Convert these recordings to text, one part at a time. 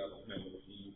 الرحمن الرحيم.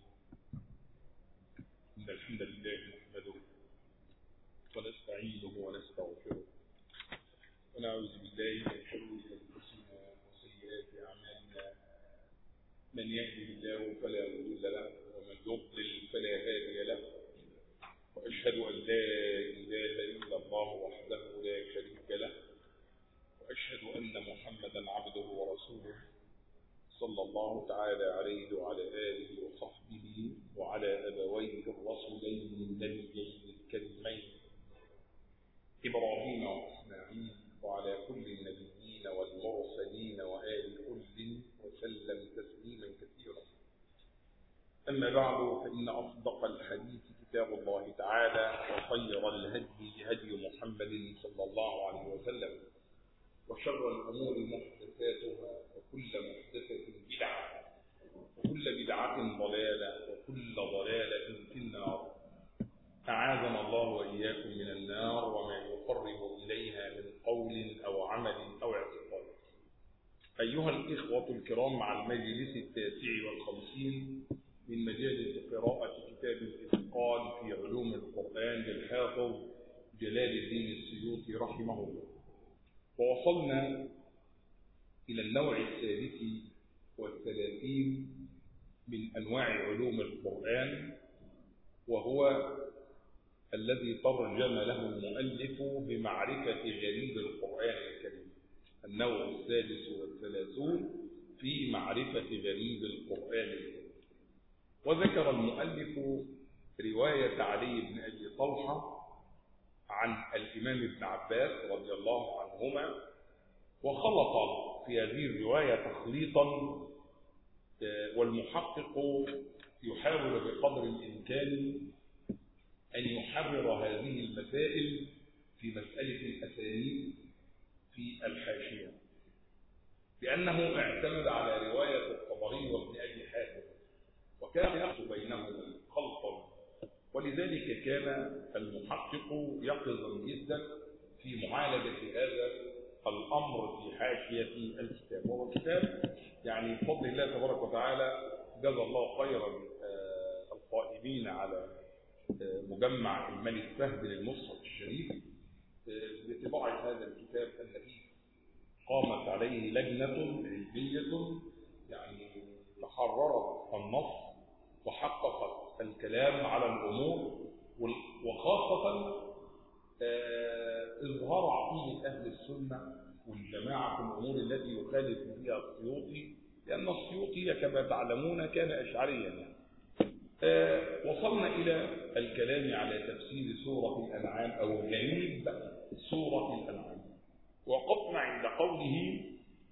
إن الحمد لله نحمده ونستعينه ونستغفره ونعوذ بالله من شرور أنفسنا وسيئات أعمالنا. من يهده الله فلا مضل له ومن يضلل فلا هادي له، وأشهد أن لا إله إلا الله وحده لا شريك له، وأشهد أن محمدا عبده ورسوله صلى الله تعالى عليه وعلى آله وصحبه وعلى أبويه الرسولين النبيين الكريمين إبراهيم وإسماعيل وعلى كل النبيين والمرسلين وآل كل وسلم تسليما كثيرا. أما بعد، فإن أصدق الحديث كتاب الله تعالى، وخير الهدي هدي محمد صلى الله عليه وسلم، وشر الأمور محدثاتها، وكل محدثة بدعة، وكل بدعة ضلالة، وكل ضلالة في النار. أعاذنا الله وإياكم من النار وما يقرب إليها من قول أو عمل أو اعتقاد. أيها الإخوة الكرام، مع المجلس 59 من مجالس قراءة كتاب الإتقان في علوم القرآن للحافظ جلال الدين السيوطي رحمه الله، ووصلنا إلى النوع 36 من أنواع علوم القرآن، وهو الذي ترجم له المؤلف بمعرفة غريب القرآن الكريم. النوع 36 في معرفة غريب القرآن الكريم. وذكر المؤلف رواية علي بن أبي طلحة عن الإمام ابن عباس رضي الله عنهما، وخلط في هذه الرواية تخليطا، والمحقق يحاول بقدر الإمكان أن يحرر هذه المسائل في مسألة الأسانيد في الحاشية، لأنه اعتمد على رواية الطبري وابن أبي حاتم، وكان يخلط بينهما خلطا، ولذلك كان المحقق يقظا جدا في معالجة هذا الأمر في حاشية الكتاب. وهو كتاب يعني بفضل الله تبارك وتعالى جزا الله خيرا القائمين على مجمع الملك فهد للمصحف الشريف بطباعة هذا الكتاب الذي قامت عليه لجنة علمية يعني تحررت النص وحققت الكلام على الأمور، وخاصة إظهار عقيدة أهل السنة والجماعة في الأمور التي يخالف فيها السيوطي، لأن السيوطي كما تعلمون كان أشعريا. وصلنا إلى الكلام على تفسير سورة الأنعام أو جانب سورة الأنعام، وقفنا عند قوله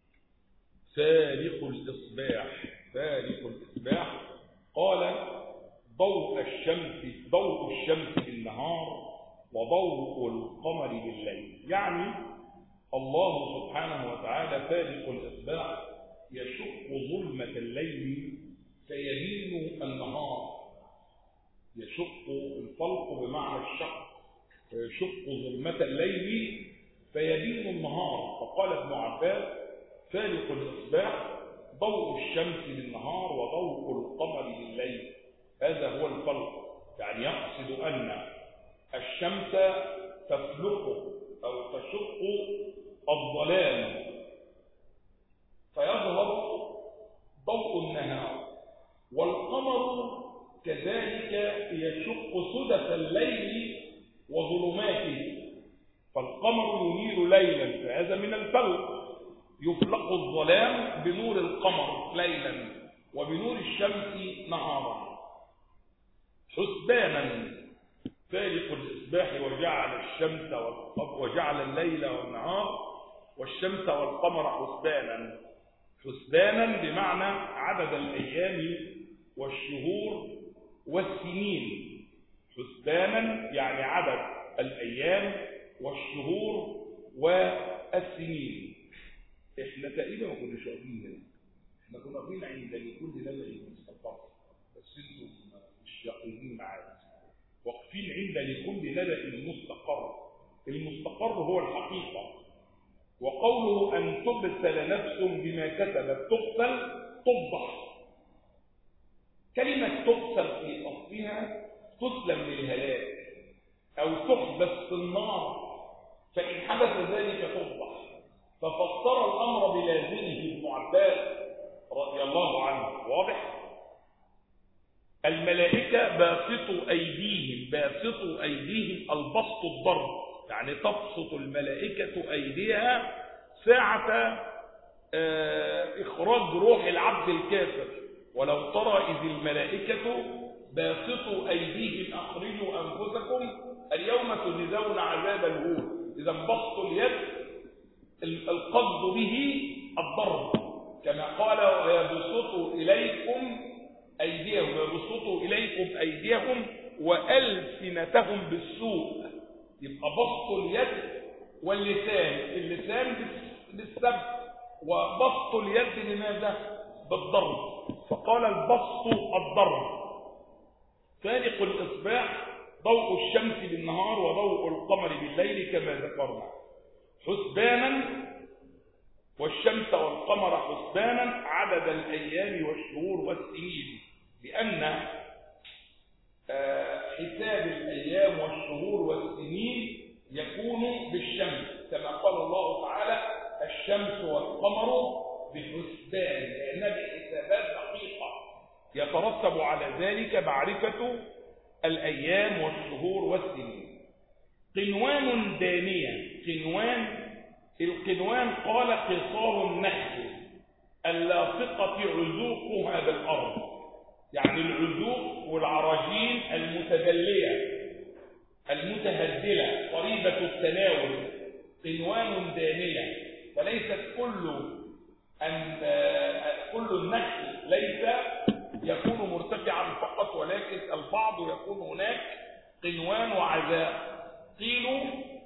فالق الإصباح. فالق الإصباح قال ضوء الشمس بالنهار وضوء القمر بالليل، يعني الله سبحانه وتعالى فالق الإصباح يشق ظلمة الليل فيبين النهار. يشق الفلق بمعنى الشق، فيشق ظلمة الليل فيبين النهار. فقال ابن عباس فالق الإصباح ضوء الشمس بالنهار وضوء القمر بالليل، هذا هو الفلق. يعني يقصد أن الشمس تفلق أو تشق الظلام فيظهر ضوء النهار، والقمر كذلك يشق سدس الليل وظلماته، فالقمر ينير ليلا فهذا من الفلق. يفلق الظلام بنور القمر ليلا وبنور الشمس نهارا. حسبانا فالق الإصباح وجعل الليل والنهار والشمس والقمر حسبانا. حسبانا بمعنى عدد الأيام والشهور والسنين. حسبانا يعني عدد الأيام والشهور والسنين. احنا تقريبا ما كناش واقفين هنا، احنا كنا واقفين عند لكل نبأ مستقر، بس انتم مش يقينين معايا. واقفين عند لكل نبأ مستقر. المستقر هو الحقيقة. وقوله أن تبتل نفس بما كسبت تقتل تفضح. كلمة تقتل في أصلها تسلم للهلاك أو تحبس في النار، فإن حدث ذلك تفضح، ففسر الأمر بلازمه ابن عباس رضي الله عنه. واضح؟ الملائكة باسطوا أيديهم البسط الضرب، يعني تبسط الملائكة أيديها ساعة إخراج روح العبد الكافر. ولو ترى إذ الملائكة باسطوا أيديهم أخرجوا أنفسكم اليوم تجزون عذاب الهون. إذا بسط اليد القصد به الضرب، كما قال ويبسطوا إليكم أيديهم وألسنتهم بالسوء. يبقى بسط اليد اللسان بالسب، وبسط اليد لماذا؟ بالضرب، فقال البسط الضرب. فارق الإصباح ضوء الشمس بالنهار وضوء القمر بالليل كما ذكرنا، حسبانا، والشمس والقمر حسبانا عدد الأيام والشهور والسنين، لأن حساب الأيام والشهور والسنين يكون بالشمس، كما قال الله تعالى الشمس والقمر بحسبان، لأنها بحسابات دقيقة يترتب على ذلك معرفة الأيام والشهور والسنين. قنوان دانية، القنوان قال قصار النخل اللاصقة عزوقها بالأرض، يعني العزوق والعراجين المتدلية المتهدلة قريبة التناول، قنوان دانية. فليست كل النخل ليس يكون مرتفعا فقط، ولكن البعض يكون هناك قنوان وعذاق. قيلوا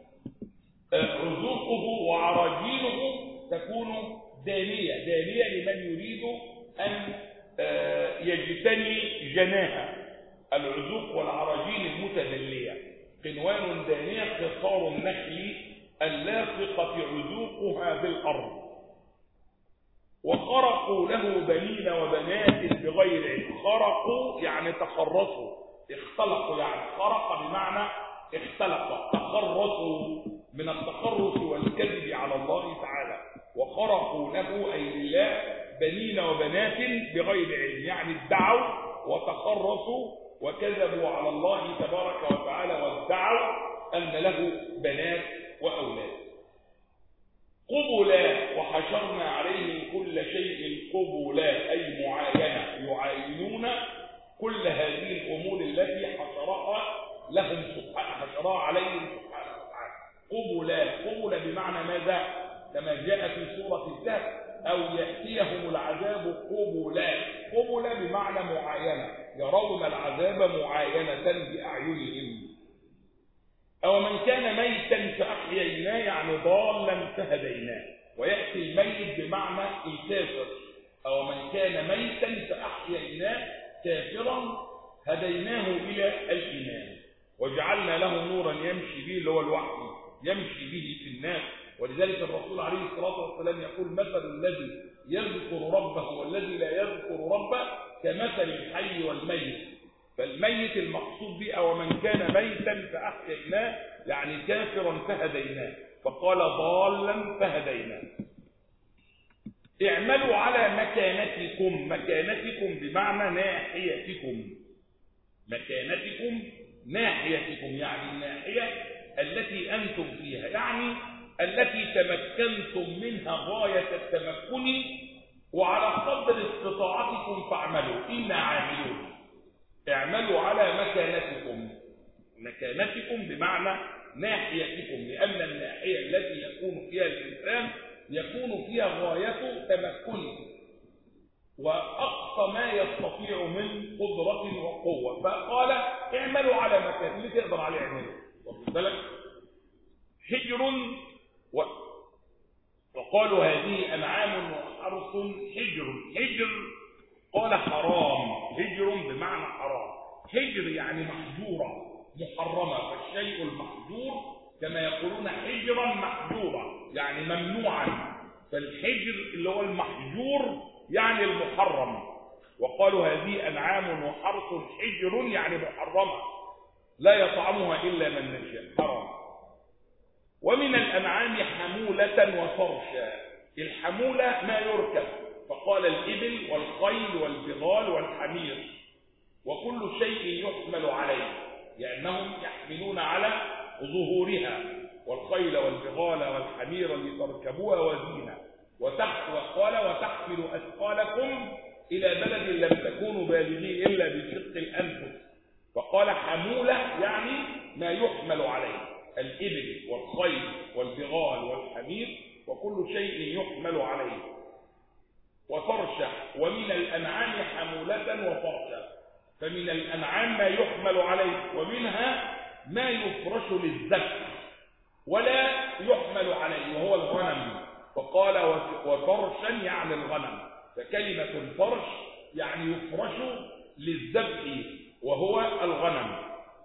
عزوقه وعراجينه تكون دانية لمن يريد أن يجتني جناها، العزوق والعراجين المتدلية. قنوان دانية قصار النخل اللاصقة عزوقها بالأرض. وخرقوا له بنين وبنات بغير علم. خرقوا يعني تخرصوا، اختلقوا يعني خرق بمعنى اختلق، تخرصوا من التخرص والكذب على الله تعالى. وخرقوا له أي لله بنين وبنات بغير علم، يعني ادعوا وتخرصوا وكذبوا على الله تبارك وتعالى وادعوا أن له بنات وأولاد. قبلا وحشرنا عليهم كل شيء قبلا، أي معاينة، يعاينون كل هذه الأمور التي حشرها عليهم سبحانه وتعالى. قبلا بمعنى ماذا؟ كما جاء في سورة الكهف أو يأتيهم العذاب قبلا بمعنى معاينة، يرون العذاب معاينة بأعينهم. أو من كان ميتا فأحييناه يعني ضالا فهديناه، ويأتي الميت بمعنى الكافر. أو من كان ميتا فأحييناه كافرا هديناه إلى الإيمان وجعلنا له نورا يمشي به، اللي هو الوحي، يمشي به في الناس. ولذلك الرسول عليه الصلاة والسلام يقول مثل الذي يذكر ربه والذي لا يذكر ربه كمثل الحي والميت. فالميت المقصود به أو من كان ميتا فأحييناه يعني كافرا فهديناه، فقال ضالا فهديناه. اعملوا على مكانتكم بمعنى ناحيتكم، ناحيتكم يعني الناحية التي أنتم فيها، يعني التي تمكنتم منها غاية التمكن، وعلى قدر استطاعتكم فاعملوا إنا عاملون. اعملوا على مكانتكم بمعنى ناحيتكم، لأن الناحية التي يكون فيها الإنسان يكون فيها غاية تمكنه وأقصى ما يستطيع من قدرة وقوة، فقال اعملوا على مكان اللي تقدر عليه اعمله. واخد بالك؟ حجر وقالوا هذه أنعام وحرث حجر قال حرام، هجر بمعنى حرام. هجر يعني محجورة محرمة، فالشيء المحجور كما يقولون حجرا محجورا يعني ممنوعا، فالحجر اللي هو المحجور يعني المحرم. وقالوا هذه أنعام وحرث حجر يعني محرمة لا يطعمها إلا من نشاء، حرام. ومن الأنعام حمولة وفرشا. الحمولة ما يركب، فقال الإبل والخيل والبغال والحمير وكل شيء يحمل عليه، لأنهم يحملون على ظهورها، والخيل والبغال والحمير لتركبوها وزينة، وقال وتحمل أثقالكم إلى بلد لم تكونوا بالغيه إلا بشق الأنفس، فقال حمولة يعني ما يحمل عليه، الإبل والخيل والبغال والحمير وكل شيء يحمل عليه. وفرشة. ومن الأنعام حمولة وفرشة، فمن الأنعام ما يحمل عليه، ومنها ما يفرش للذبح ولا يحمل عليه وهو الغنم، فقال وفرشا يعني الغنم، فكلمة الفرش يعني يفرش للذبح وهو الغنم.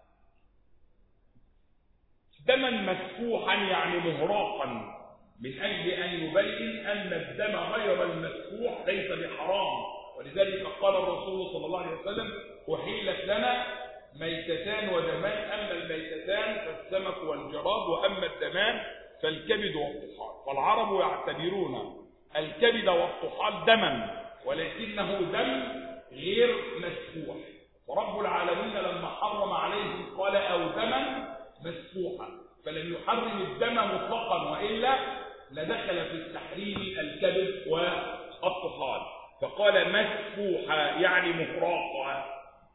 دما مسفوحا يعني مهراقا، من أجل أن يبين أن الدم غير المسفوح ليس بحرام، ولذلك قال الرسول صلى الله عليه وسلم أحلت لنا ميتتان ودمان، أما الميتتان فالسمك والجراد، وأما الدمان فالكبد والطحال. والعرب يعتبرون الكبد والطحال دما، ولكنه دم غير مسفوح، ورب العالمين لما حرم عليهم قال أو دما مسفوحا، فلم يحرم الدم مطلقا، وإلا لدخل في التحريم الكبد والطحال، فقال مسفوحا يعني مهراقا.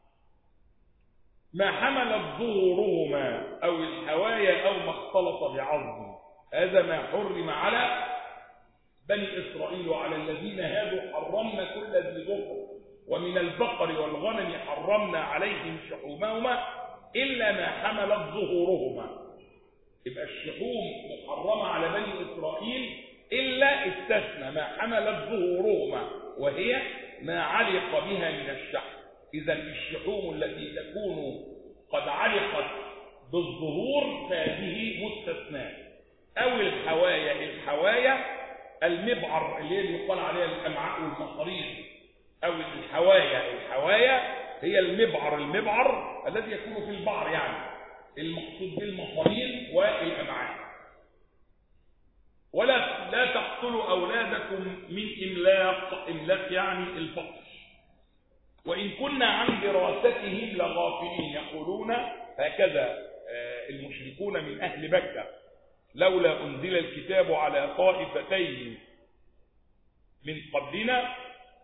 ما حملت ظهورهما أو الحوايا أو ما اختلط بعظم، هذا ما حرم على بني إسرائيل، وعلى الذين هادوا حرمنا كل ذي ظفر، ومن البقر والغنم حرمنا عليهم شحومهما إلا ما حملت ظهورهما. يبقى الشحوم محرمة على بني إسرائيل إلا استثنى ما حملت ظهورهما، وهي ما علق بها من الشحم. إذا الشحوم التي تكون قد علقت بالظهور فهذه مستثناة. أو الحوايا المبعر اللي يقال عليها الأمعاء والمصارير، أو الحوايا هي المبعر الذي يكون في البعر، يعني المقصود بالمصارير والأمعاء. لا تقتلوا أولادكم من إملاق يعني الفقر، وإن كنا عن دراستهم لغافلين. يقولون هكذا المشركون من أهل مكة: لولا أنزل الكتاب على طائفتين من قبلنا،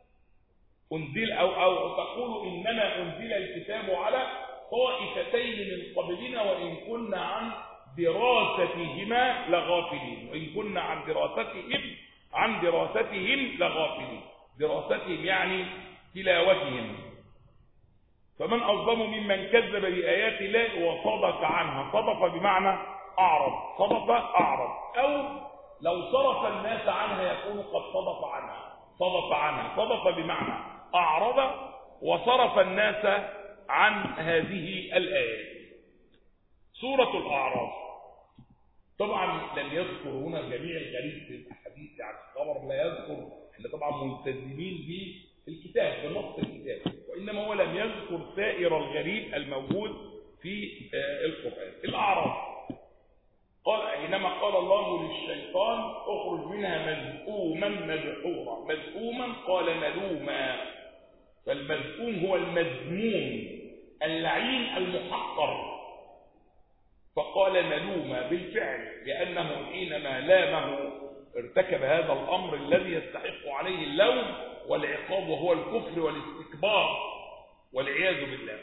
أو تقول إنما أنزل الكتاب على طائفتين من قبلنا وإن كنا عن دراستهما لغافلين. وإن كنا عن دراستهم لغافلين، دراستهم يعني تلاوتهم. فمن أظلم ممن كذب بآيات الله وصدف عنها. صدف بمعنى أعرض، أو لو صرف الناس عنها يكون قد صدف عنها. صدف بمعنى أعرض وصرف الناس عن هذه الآيات. سورة الأعراف طبعا لم يذكر هنا جميع الغريب في الأحاديث، يعني الخبر لا يذكر، احنا طبعا ملتزمين بالكتاب بنص الكتاب، وإنما هو لم يذكر سائر الغريب الموجود في القرآن. الأعراف حينما قال الله للشيطان اخرج منها مذءوما مدحورا، مذءوما قال ملوما، فالمذءوم هو المذموم اللعين المحقر، فقال ملوما بالفعل، لأنه حينما لامه ارتكب هذا الأمر الذي يستحق عليه اللوم والعقاب، وهو الكفر والاستكبار والعياذ بالله.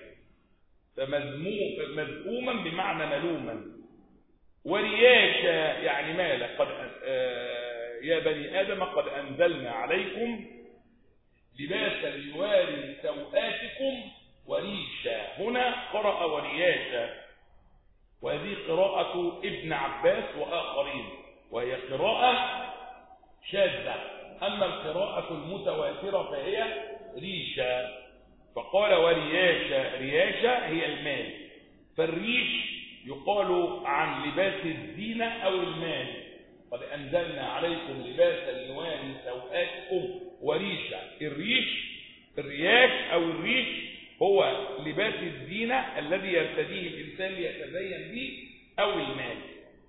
فمذءوما بمعنى ملوما. ورياشا يعني مالا، يا بني آدم قد أنزلنا عليكم لباسا يواري سوآتكم وريشا. هنا قرأ ورياشا، وهذه قراءة ابن عباس وآخرين، وهي قراءة شاذة. أما القراءة المتواترة فهي ريشا، فقال ورياشا. رياشا هي المال، فالريش يقال عن لباس الزينة أو المال. قد أنزلنا عليكم لباسا يواري سوآتكم وريشا. الريش الرياش أو الريش هو لباس الزينة الذي يرتديه الإنسان ليتزين به أو المال.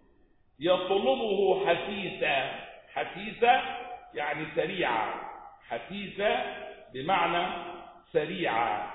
يطلبه حثيثا، حثيثا يعني سريعا، حثيثا بمعنى سريعا.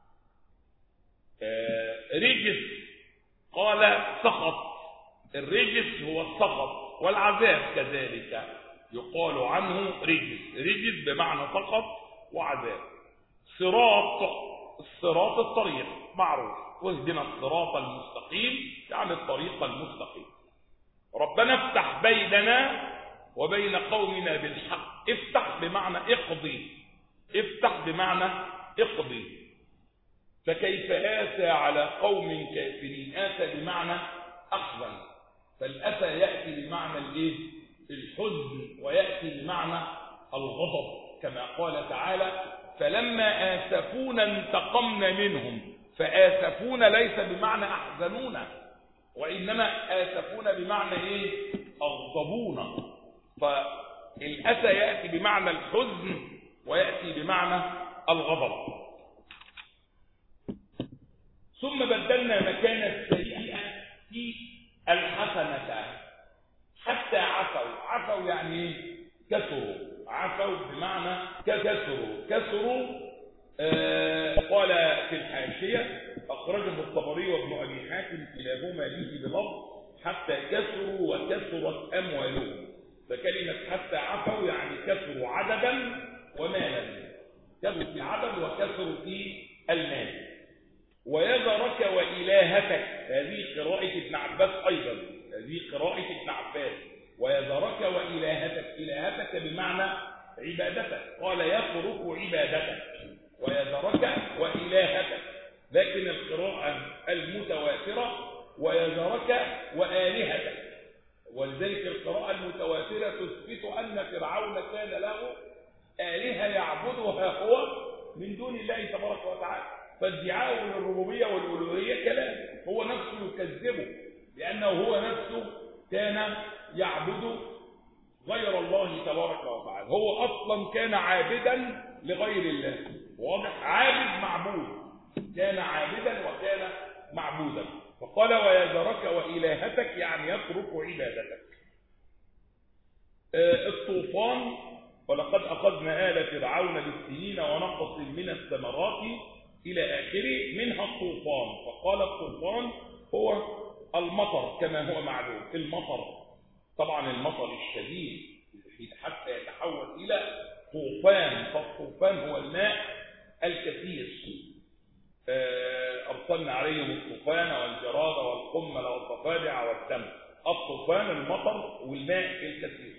رجس قال سخط، الرجس هو السخط، والعذاب كذلك يقال عنه رجس، رجس بمعنى سخط وعذاب. صراط، الصراط الطريق معروف، واهدنا الصراط المستقيم يعني الطريق المستقيم. ربنا افتح بيننا وبين قومنا بالحق، افتح بمعنى اقضي، افتح بمعنى اقضي. فكيف آسى على قوم كافرين، آسى بمعنى أحزن، فالأسى يأتي بمعنى الايه؟ الحزن، ويأتي بمعنى الغضب، كما قال تعالى فلما آسفونا انتقمنا منهم. فآسفونا ليس بمعنى أحزنونا، وإنما آسفونا بمعنى ايه؟ أغضبونا. فالأسى يأتي بمعنى الحزن ويأتي بمعنى الغضب. ثم بدلنا مكان السيئة في الحسنة حتى عفوا. عفوا يعني كثروا، عفوا بمعنى كثروا. قال في الحاشية أخرجه الطبري وابن أبي حاتم كلاهما به بلفظ حتى كثروا وكثرت أموالهم. فكلمة حتى عفوا يعني كثروا عددا ومالا، كثروا في العدد وكثروا في المال. ويذرك وإلهتك، هذه قراءة ابن عباس أيضا، هذه قراءة ابن عباس. ويذرك وإلهتك، إلهتك بمعنى عبادتك، قال يترك عبادتك ويذرك وإلهتك. لكن القراءة المتواترة ويذرك وآلهتك، ولذلك القراءة المتواترة تثبت أن فرعون كان له آلهة يعبدها هو من دون الله تبارك وتعالى. فادعاءه للربوبية والألوهية كلام، هو نفسه يكذبه، لأنه هو نفسه كان يعبد غير الله تبارك وتعالى، هو أصلا كان عابدا لغير الله. واضح؟ عابد معبود، كان عابدا وكان معبودا. فقال ويذرك وإلهتك يعني يترك عبادتك. الطوفان ولقد أخذنا آل فرعون بالسنين ونقص من الثمرات إلى آخره، منها الطوفان. فقال الطوفان هو المطر كما هو معلوم، المطر طبعا المطر الشديد حتى يتحول إلى طوفان. فالطوفان هو الماء الكثير. أرسلنا عليهم الطوفان والجراد والقمل والضفادع والدم. الطوفان المطر والماء الكثير.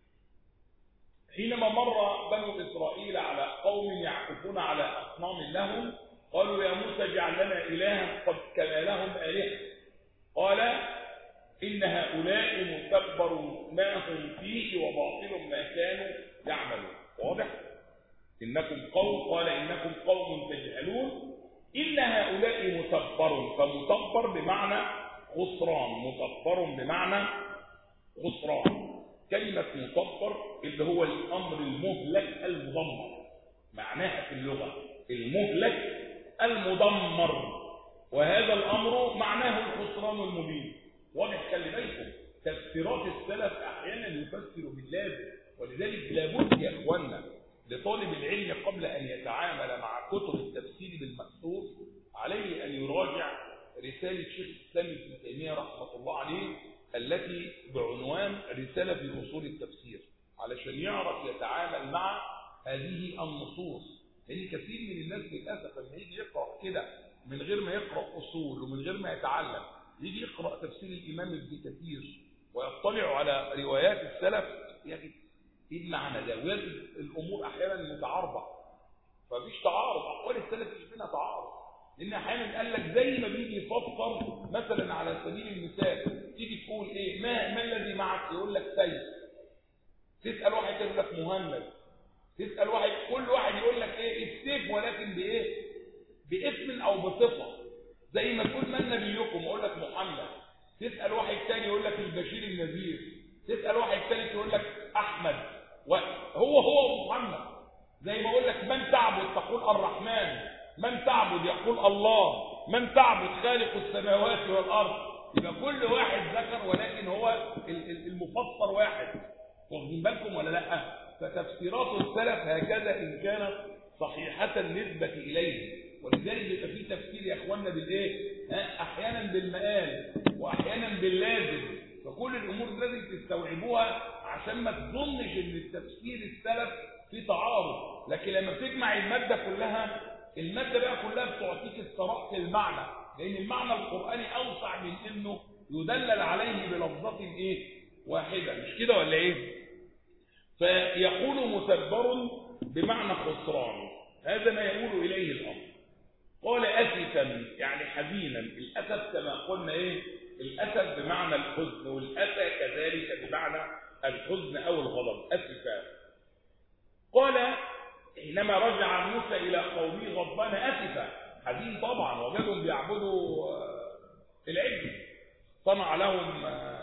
حينما مر بنو إسرائيل على قوم يعكفون على أصنام لهم قالوا يا موسى اجعل لنا إلها قد كما لهم آلهة. قال إن هؤلاء متبر ما هم فيه وباطل ما كانوا يعملون. واضح؟ إنكم قوم، قال إنكم قوم تجهلون. إن هؤلاء متبر، فمتبر بمعنى خسران، متبر بمعنى خسران. كلمة متبر اللي هو الأمر المهلك المدمر، معناها في اللغة المهلك المدمر، وهذا الأمر معناه الخسران المبين. واضح؟ خلي بالكم تفسيرات السلف أحيانا يفسر باللازم، ولذلك لابد يا إخواننا لطالب العلم قبل أن يتعامل مع كتب التفسير بالمأثور عليه أن يراجع رسالة شيخ الإسلام ابن تيمية رحمة الله عليه التي بعنوان رسالة في أصول التفسير، علشان يعرف يتعامل مع هذه النصوص. لأن كثير من الناس للأسف لما يجي يقرأ كده من غير ما يقرأ أصول ومن غير ما يتعلم، يجي يقرأ تفسير الإمام ابن كثير ويطلع على روايات السلف، يعني ايه المعنى ده؟ ويجد الامور احيانا متعارضه. فمفيش تعارض، اقوال السلف مش بينها تعارض، لان احيانا قال لك زي ما بيجي يفسر مثلا على سبيل المثال تيجي تقول ايه ما الذي معك؟ يقول لك سيف. تسال واحد يقول لك مهند. تسال واحد، كل واحد يقول لك ايه السيف، ولكن بايه؟ باسم او بصفه. زي ما تقول من نبيكم يقول لك محمد. تسال واحد ثاني يقول لك البشير النذير. تسال واحد ثالث يقول لك احمد. هو محمد. زي ما اقول لك من تعبد تقول الرحمن، من تعبد يقول الله، من تعبد خالق السماوات والارض. يبقى كل واحد ذكر ولكن هو المفسر واحد. واخدين بالكم ولا لا؟ فتفسيرات السلف هكذا ان كانت صحيحه النسبه اليه. ولذلك بيبقى في تفسير يا اخواننا بالايه؟ احيانا بالمآل واحيانا باللازم. فكل الامور لازم تستوعبوها عشان ما تظنش ان التفسير السلف في تعارض. لكن لما بتجمع الماده كلها، الماده بقى كلها بتعطيك الثراء في المعنى، لان المعنى القراني اوسع من انه يدلل عليه بلفظه ايه؟ واحده. مش كده ولا ايه؟ فيقول متبر بمعنى خسران، هذا ما يقول اليه الامر. قال اسفا يعني حزينا. الاسف كما قلنا ايه؟ الاسف بمعنى الحزن، والاسى كذلك بمعنى الحزن او الغضب. اسفا. قال حينما رجع موسى الى قومه غضبان اسفا، حزين طبعا، وجدهم بيعبدوا العجل. صنع لهم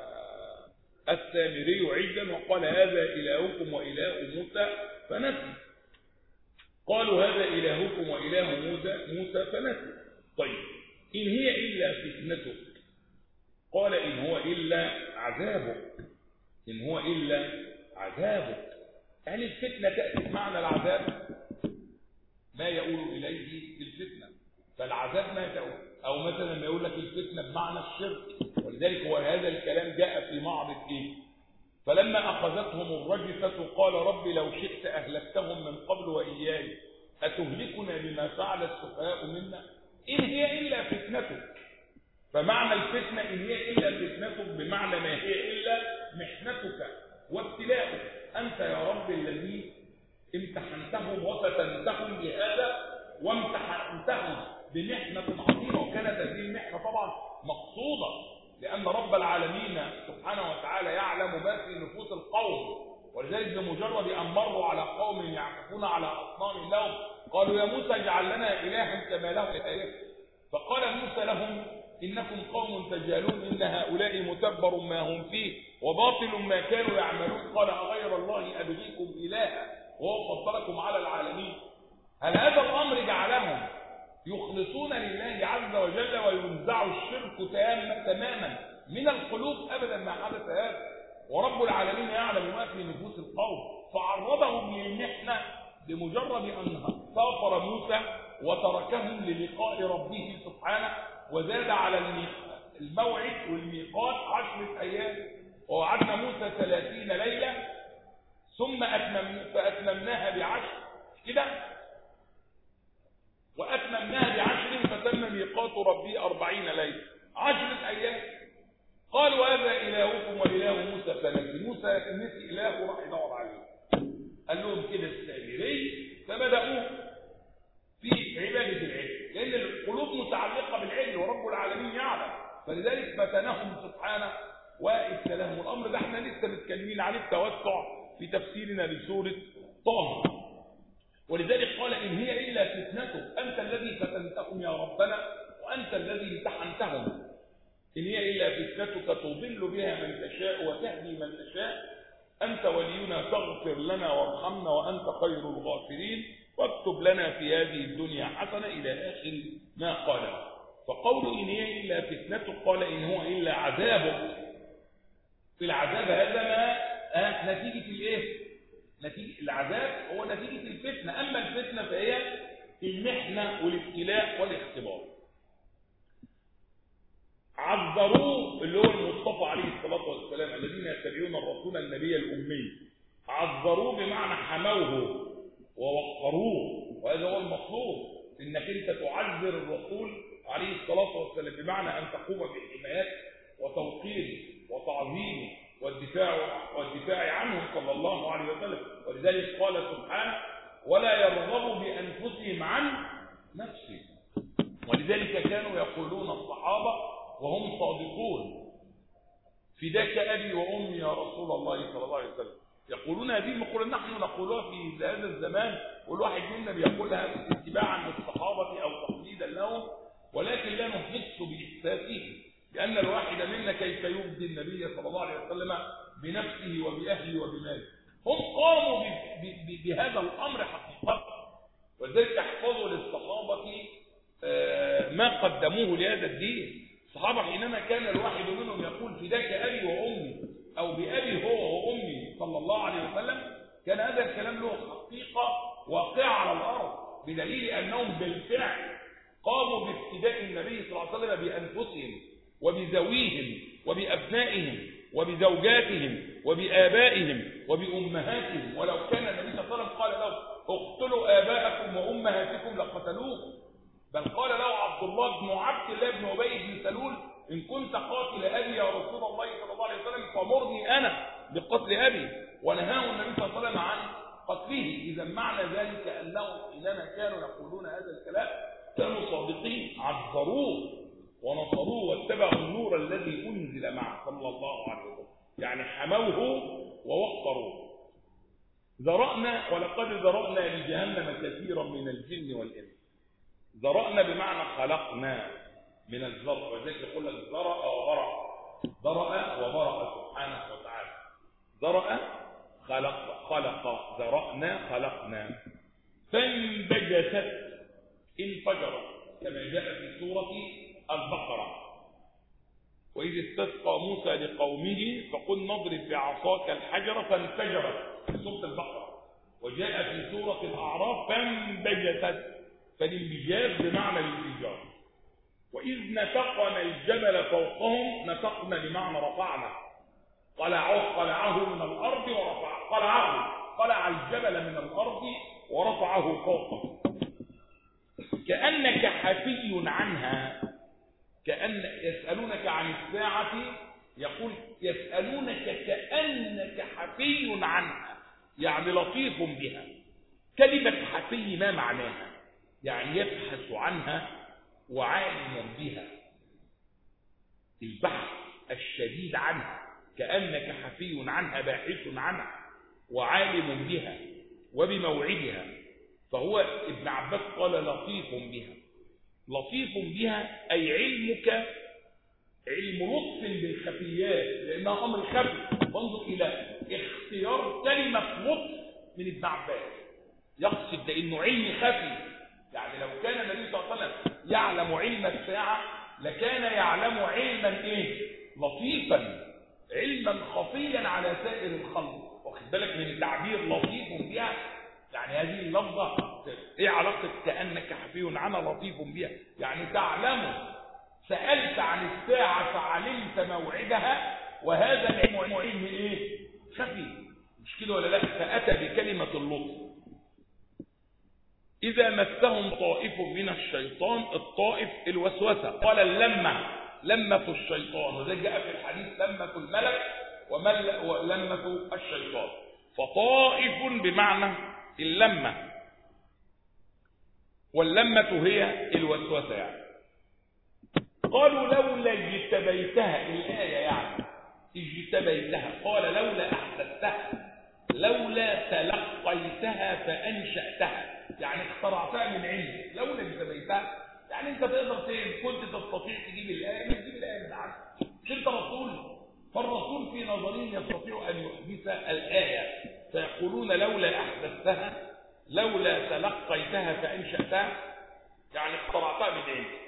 السامري عجلا وقال هذا الهكم واله موسى فنسي. قالوا هذا الهكم واله موسى فنسي. طيب ان هي الا فتنتك. قال ان هو الا عذابك. ان هو الا عذابك، يعني الفتنه تاتي بمعنى العذاب ما يؤول اليه الفتنه، فالعذاب ما تؤول. او مثلا ما يقول لك الفتنه بمعنى الشرك. ولذلك هو هذا الكلام جاء في معرض ايه؟ فلما اخذتهم الرجفه قال رب لو شئت اهلكتهم من قبل واياي اتهلكنا بما فعل السفهاء منا ان هي الا فتنتك. فمعنى الفتنه ان هي الا فتنتك بمعنى ما هي الا محنتك وابتلاؤك انت يا رب الذي امتحنتهم وفتنتهم بهذا وامتحنتهم بمحنه عظيمه. وكانت هذه المحنه طبعا مقصوده، لأن رب العالمين سبحانه وتعالى يعلم ما في نفوس القوم. ولذلك بمجرد أن مروا على قوم يعكفون على أصنام لهم قالوا يا موسى اجعل لنا إلها كما لهم إله. فقال موسى لهم إنكم قوم تجهلون إن هؤلاء متبر ما هم فيه وباطل ما كانوا يعملون. قال أغير الله أبغيكم إلها وهو فضلكم على العالمين. هل هذا الأمر جعلهم يخلصون لله عز وجل وينزعوا الشرك تماما من القلوب؟ ابدا ما حدث هذا. ورب العالمين يعلم ما في نفوس القوم فعرضهم للمحنه بمجرد ان سافر موسى وتركهم للقاء ربه سبحانه، وزاد على الموعد والميقات 10 ايام. ووعدنا موسى 30 ليله ثم فاتممناها ب10 كده، وأتممناها ب10 فتم ميقات ربي 40 ليلة 10 أيام. قالوا هذا إلهكم وإله موسى فنسي. موسى نسي إلهه وراح يدور عليه. قال لهم كده السامري، فبدأوا في عبادة العجل، لأن القلوب متعلقة بالعجل ورب العالمين يعلم، فلذلك فتنهم سبحانه وابتلاهم. الأمر ده احنا لسه متكلمين عليه بتوسع في تفسيرنا لسورة طه. ولذلك قال إن هي إلا فتنتك أنت الذي فتنتهم يا ربنا وأنت الذي امتحنتهم. إن هي إلا فتنتك تضل بها من تشاء وتهدي من تشاء أنت ولينا فاغفر لنا وارحمنا وأنت خير الغافرين واكتب لنا في هذه الدنيا حسنة إلى آخر ما قاله. فقوله إن هي إلا فتنتك قال إن هو إلا عذابك. في العذاب هذا ما نتيجة الإيه؟ نتيجة العذاب هو نتيجة الفتنة. أما الفتنة فهي المحنة والابتلاء والاختبار. عذروه اللي هو المصطفى عليه الصلاة والسلام الذين يتبعون الرسول النبي الأمي. عذروه بمعنى حموه ووقروه، وهذا هو المطلوب، إنك أنت تعذر الرسول عليه الصلاة والسلام بمعنى أن تقوم بحمايته وتوقيره وتعظيمه والدفاع عنه صلى الله عليه وسلم. ولذلك قال سبحانه ولا يرغبوا بأنفسهم عن نفسه. ولذلك كانوا يقولون الصحابة وهم صادقون فداك أبي وأمي يا رسول الله صلى الله عليه وسلم. يقولون هذه المقولة نحن نقولها في هذا الزمان، والواحد منا بيقولها اتباعا للصحابة أو تقليدا لهم، ولكن لا نحس بإحساسه، لأن الواحد منا كيف يبدي النبي صلى الله عليه وسلم بنفسه وبأهله وبماله. هم قاموا بهذا الأمر حقيقة الصحابة ما قدموه لهذا الدين. الصحابة حينما كان الواحد منهم يقول فداك أبي وأمي أو بأبي هو وأمي صلى الله عليه وسلم، كان هذا الكلام له حقيقة واقعة على الأرض، بدليل أنهم بالفعل قاموا بافتداء النبي صلى الله عليه وسلم بأنفسهم وبذويهم وبأبنائهم وبزوجاتهم وبآبائهم وبأمهاتهم. ولو كان النبي صلى الله عليه وسلم قال له اقتلوا آباءكم وأمهاتكم لقتلوه، بل قال له عبد الله بن أبي بن سلول إن كنت قاتل أبي يا رسول الله صلى الله عليه وسلم فمرني أنا بقتل أبي، ونهاه النبي صلى الله عليه وسلم عن قتله. إذا معنى ذلك أنهم حينما كانوا يقولون هذا الكلام كانوا صادقين، عذروه ونصروه واتبعوا النور الذي أنزل معه صلى الله عليه وسلم، يعني حموه ووقروه. ذرأنا ولقد ذرأنا لجهنم كثيرا من الجن والإنس. ذرأنا بمعنى خلقنا من الذرء، وذلك يقول لك ذرأ وبرأ، ذرأ وبرأ سبحانه وتعالى. ذرأ خلق، ذرأنا خلقنا. فانبجست انفجرت كما جاء في سورة البقرة. وإذ استسقى موسى لقومه فقل نضرب بعصاك الحجر فانفجرت في سورة البقرة. وجاء في سورة الأعراف فانبجست، فالانبجاز بمعنى الانفجار. وإذ نتقنا الجبل فوقهم، نتقنا بمعنى رفعنا، قلعه من الأرض قلع الجبل من الأرض ورفعه فوقه. كأنك حفي عنها، كأن يسألونك عن الساعة، يقول يسألونك كأنك حفي عنها، يعني لطيف بها. كلمة حفي ما معناها؟ يعني يبحث عنها وعالم بها، البحث الشديد عنها. كأنك حفي عنها، باحث عنها وعالم بها وبموعدها. فهو ابن عباس قال لطيف بها. لطيف بها أي علمك علم لطف بالخفيات، لأنها أمر خفي. وانظر إلى اختيار كلمة لطف من ابن عباس، يقصد لأنه علم خفي. يعني لو كان النبي صلى الله عليه وسلم يعلم علم الساعة لكان يعلم علما لطيفا، علما خفيا على سائر الخلق. واخد بالك من التعبير لطيف بها؟ يعني هذه اللفظة ايه علاقة كأنك حفي عنها لطيف بها؟ يعني تعلم، سألت عن الساعة فعلمت موعدها، وهذا العلم علم ايه؟ خفي، مش كده ولا لا؟ فأتى بكلمة اللطف. إذا مسهم طائف من الشيطان، الطائف الوسوسة، قال لمة الشيطان، وده جاء في الحديث لمة الملك ولمة الشيطان. فطائف بمعنى اللمة، واللمة هي الوسوسة يعني. قالوا لولا اجتبيتها، الآية يعني اجتبيتها، قال لولا أحدثتها، لولا تلقيتها فأنشأتها، يعني اخترعتها من علمك. لولا اجتبيتها يعني انت تقدر كنت تستطيع تجيب الآية، مش تجيب الآية من عندك، مش انت رسول. فالرسول في نظرهم يستطيع أن يحدث الآية، فيقولون لولا أحدثتها، لولا تلقيتها فأنشأتها، يعني اخترعتها من علمك.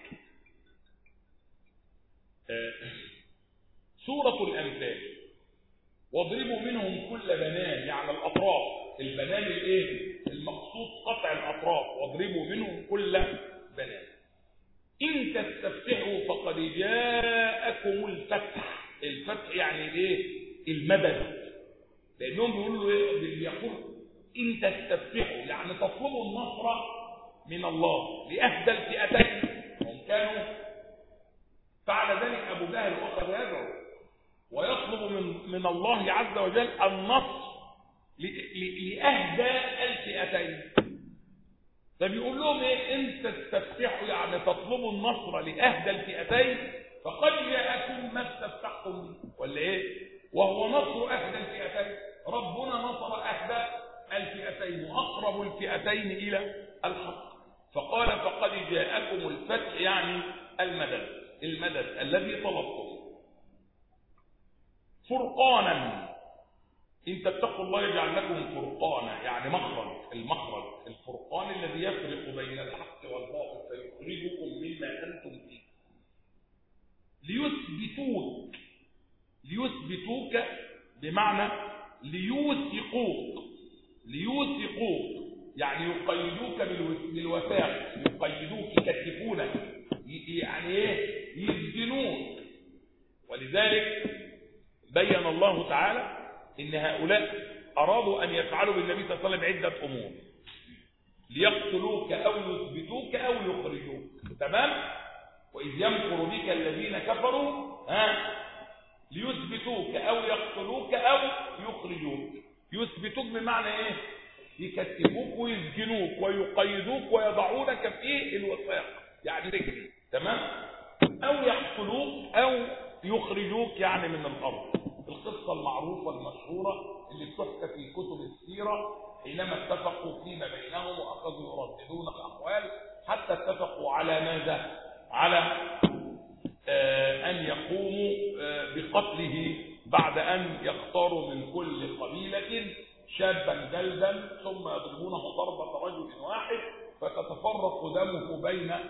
سورة الأنفال، واضربوا منهم كل بنان، يعني الأطراف، البنان المقصود قطع الأطراف، واضربوا منهم كل بنان. إن تستفتحوا فقد جاءكم الفتح. الفتح يعني المدد، لأنهم بيقولوا بيقول إن تستفتحوا يعني تطلبوا النصر من الله لأهدى الفئتين. هم كانوا فعل ذلك أبو جهل وأخذ يدعو ويطلب من الله عز وجل النصر لأهدى الفئتين. فبيقول لهم إن تستفتحوا يعني تطلبوا النصر لأهدى الفئتين فقد جاءكم ما استفتحتم، ولا وهو نصر أهدى الفئتين. ربنا نصر أهدى الفئتين وأقرب الفئتين إلى الحق. فقال فقد جاءكم الفتح يعني المدد الذي طلبتم. فرقانا إن تتقوا الله يجعل لكم فرقانا، يعني المخرج الفرقان الذي يفرق بين الحق والباطل فيخرجكم مما أنتم فيه. ليثبتوك بمعنى ليوثقوك يعني يقيدوك بالوثاق، يقيدوك يكتفونك، يعني ايه؟ يسجنوك. ولذلك بين الله تعالى ان هؤلاء ارادوا ان يفعلوا بالنبي صلى الله عليه وسلم عده امور: ليقتلوك او يثبتوك او يخرجوك. تمام؟ واذ يمكر بك الذين كفروا ليثبتوك او يقتلوك او يخرجوك. يثبتوك بمعنى ايه؟ يكتفوك ويسجنوك ويقيدوك ويضعونك في الوثاق، يعني رجل. تمام؟ او يقتلوك او يخرجوك يعني من الارض. القصه المعروفه المشهوره اللي بتحكى في كتب السيره حينما اتفقوا فيما بينهم واخذوا يرددون الاقوال حتى اتفقوا على ماذا؟ على ان يقوموا بقتله بعد ان يختاروا من كل قبيله شابا جلدا ثم يضربونه ضربه رجل واحد فتتفرق دمه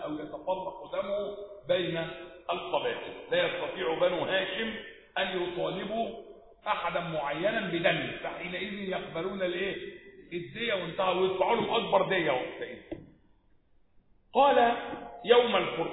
بين القبائل. لا يستطيع بنو هاشم ان يطالبوا احدا معينا بدم، فحينئذ يقبلون الدية وانتهى ويدفعوا لهم اكبر دية وقتئذ. قال يوم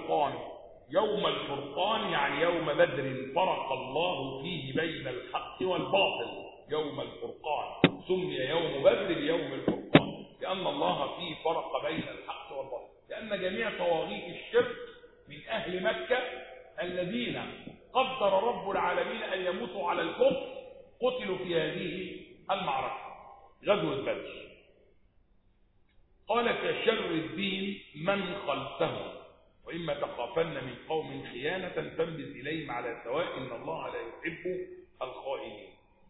الفرقان يعني يوم بدر فرق الله فيه بين الحق والباطل. يوم الفرقان سمي يوم بدر بيوم الفرقان لأن الله فيه فرق بين الحق والباطل، لأن جميع طواغيت الشرك من أهل مكة الذين قدر رب العالمين أن يموتوا على الكفر قتلوا في هذه المعركة، غزوة بدر. قال كشر الدين من خلفهم وإما تخافن من قوم خيانة فانبذ إليهم على سواء إن الله لا يحب الخائنين.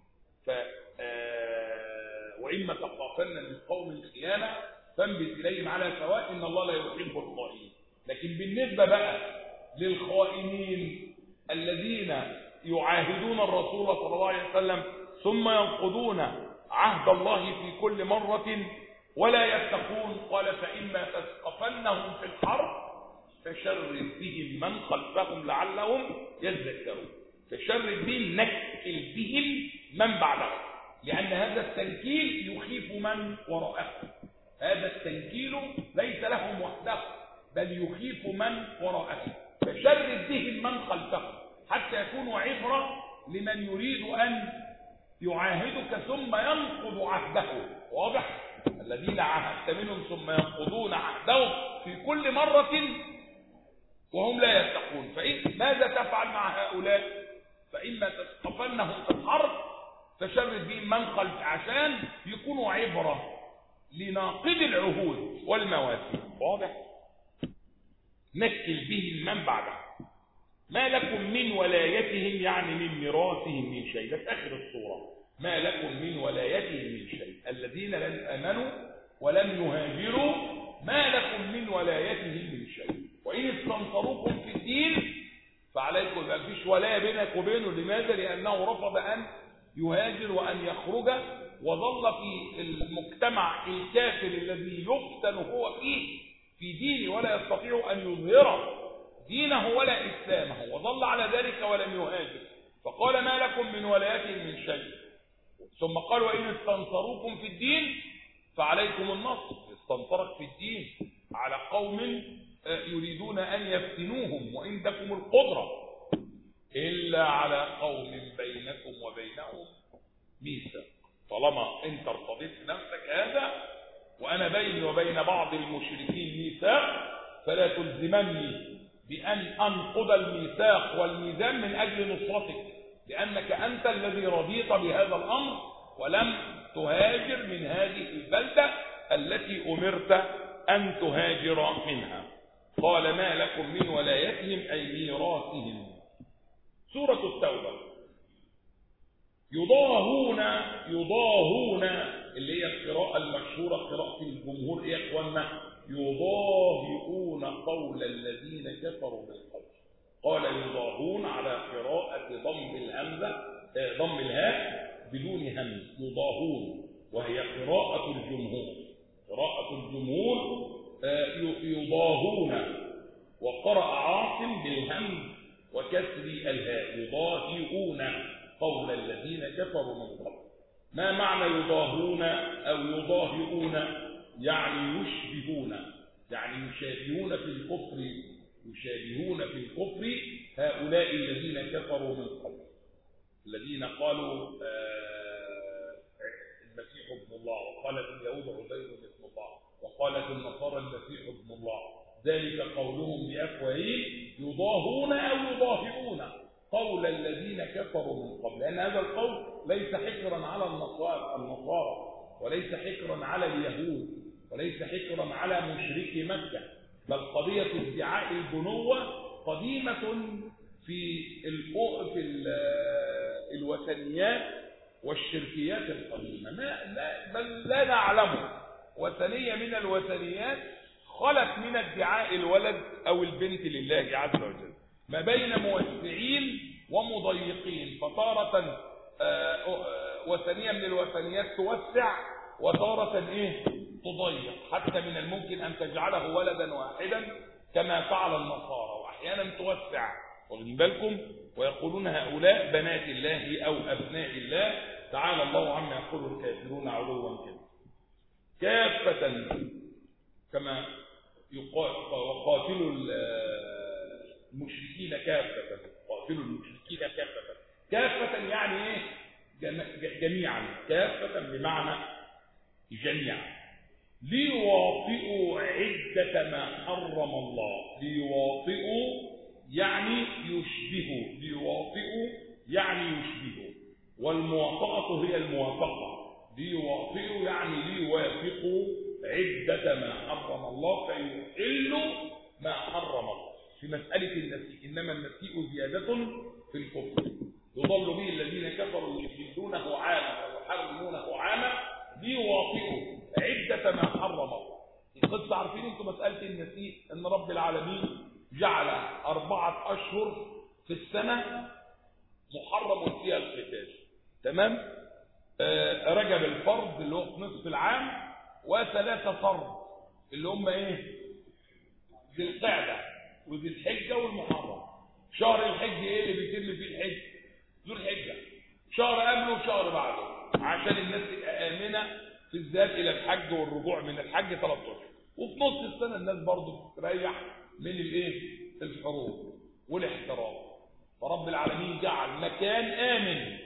وإما تخافن من قوم خيانة فانبذ إليهم على سواء إن الله لا يحب الخائنين. لكن بالنسبة بقى للخائنين الذين يعاهدون الرسول صلى الله عليه وسلم ثم ينقضون عهد الله في كل مرة ولا يتقون، قال فإما تثقفنهم في الحرب فشرد بهم من خلفهم لعلهم يذكرون. فشرد بهم نكل بهم من بعدهم، لأن هذا التنكيل يخيف من وراءهم. هذا التنكيل ليس لهم وحده بل يخيف من وراءهم. فشرد بهم من خلفهم حتى يكونوا عبرة لمن يريد أن يعاهدك ثم ينقض عهده. واضح؟ الذين عاهدت منهم ثم ينقضون عهدهم في كل مرة وهم لا يتقون. ماذا تفعل مع هؤلاء؟ فإما تثقفنهم في الحرب فشرد بهم من خلف عشان يكونوا عبرة لناقض العهود والمواثيق. واضح؟ نكل بهم من بعدهم ما لكم من ولايتهم يعني من ميراثهم من شيء. ده في آخر السورة. ما لكم من ولايتهم من شيء. الذين لم آمنوا ولم يهاجروا ما لكم من ولايتهم من شيء. وإن استنصروكم في الدين فعليكم، ما فيش ولاية بينك وبينه. لماذا؟ لأنه رفض أن يهاجر وأن يخرج وظل في المجتمع الكافر الذي يفتن هو فيه في دينه ولا يستطيع أن يظهر دينه ولا إسلامه، وظل على ذلك ولم يهاجر. فقال ما لكم من ولايتهم من شيء. ثم قال وإن استنصروكم في الدين فعليكم النصر. استنصرك في الدين على قوم يريدون أن يفتنوهم وعندكم القدرة إلا على قوم بينكم وبينهم ميثاق. طالما انت ارتضيت نفسك هذا وأنا بيني وبين بعض المشركين ميثاق فلا تلزمني بأن أنقض الميثاق والميزان من أجل نصرتك، لأنك أنت الذي رضيت بهذا الأمر ولم تهاجر من هذه البلدة التي أمرت أن تهاجر منها. قال ما لكم من ولايتهم أي ميراثهم. سورة التوبة. يضاهون اللي هي القراءة المشهورة قراءة الجمهور. إيه يا إخواننا؟ يضاهئون قول الذين كفروا من قبل. قال يضاهون على قراءة ضم الهاء بدون هم، يضاهون، وهي قراءة الجمهور. قراءة الجمهور يضاهون، وقرأ عاصم بالهم وكسر الهاء يضاهئون قول الذين كفروا من قبل. ما معنى يضاهون أو يضاهئون؟ يعني يشبهون، يعني يشابهون في الكفر، يشابهون في الكفر هؤلاء الذين كفروا من قبل، الذين قالوا المسيح ابن الله، وقالت اليهود عزير ابن الله، وقالت النصارى المسيح ابن الله، ذلك قولهم بأفواههم يضاهون أو يضاهئون قول الذين كفروا من قبل، لأن هذا القول ليس حكرا على النصارى، وليس حكرا على اليهود، وليس حكرا على مشركي مكة، بل قضية ادعاء البنوة قديمة في الوثنيات والشركيات القديمة، بل لا نعلم وثنية من الوثنيات خلت من ادعاء الولد أو البنت لله عز وجل، ما بين موسعين ومضيقين، فتارة وثنية من الوثنيات توسع، وتارة تضيق، حتى من الممكن أن تجعله ولدا واحدا كما فعل النصارى، وأحيانا توسع، واخدين بالكم، ويقولون هؤلاء بنات الله أو أبناء الله، تعالى الله عما يقول الكافرون علوا كبيرا. كافة كما وقاتلوا المشركين كافة، قاتلوا المشركين كافة، كافة يعني جميعا، كافة بمعنى جميعا، ليواطئوا عدة ما حرم الله، ليواطئوا يعني يشبهوا، ليواطئوا يعني يشبهوا، والمواطأة هي الموافقة، ليواطئوا يعني ليوافقوا عدة ما حرم الله فيحلوا ما حرم الله. في مسألة النسيء، إنما النسيء زيادة في الكفر، يضل به الذين كفروا يحلونه عاما ويحرمونه عاما ليواطئوا عدة ما حرم الله. القصة عارفين انتم مسألة النسيء، ان رب العالمين جعل 4 أشهر في السنة محرم فيها القتال، تمام؟ رجب الفرض اللي هو في نصف العام، و3 فرض اللي هم ذي القعدة وذي الحجة والمحرم. شهر الحج اللي بيتم فيه الحج؟ ذو الحجة. شهر قبله وشهر بعده، عشان الناس تبقى آمنة في الذهاب إلى الحج والرجوع من الحج 3 أشهر. وفي نص السنة الناس برضه بتريح من الحروب والاحترام. فرب العالمين جعل مكان آمن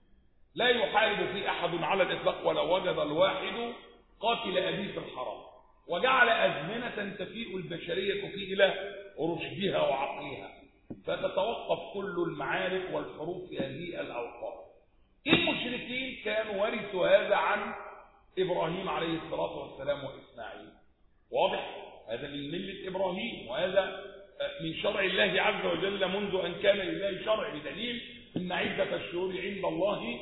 لا يحارب فيه أحد على الإطلاق ولو وجد الواحد قاتل أبيه في الحرام، وجعل أزمنة تفيء البشرية فيه إلى رشدها وعقلها، فتتوقف كل المعارك والحروب في هذه الأوقات. المشركين كانوا ورثوا هذا عن إبراهيم عليه الصلاة والسلام وإسماعيل، واضح؟ هذا من ملة إبراهيم، وهذا من شرع الله عز وجل منذ أن كان لله شرع، بدليل إن عدة الشهور عند الله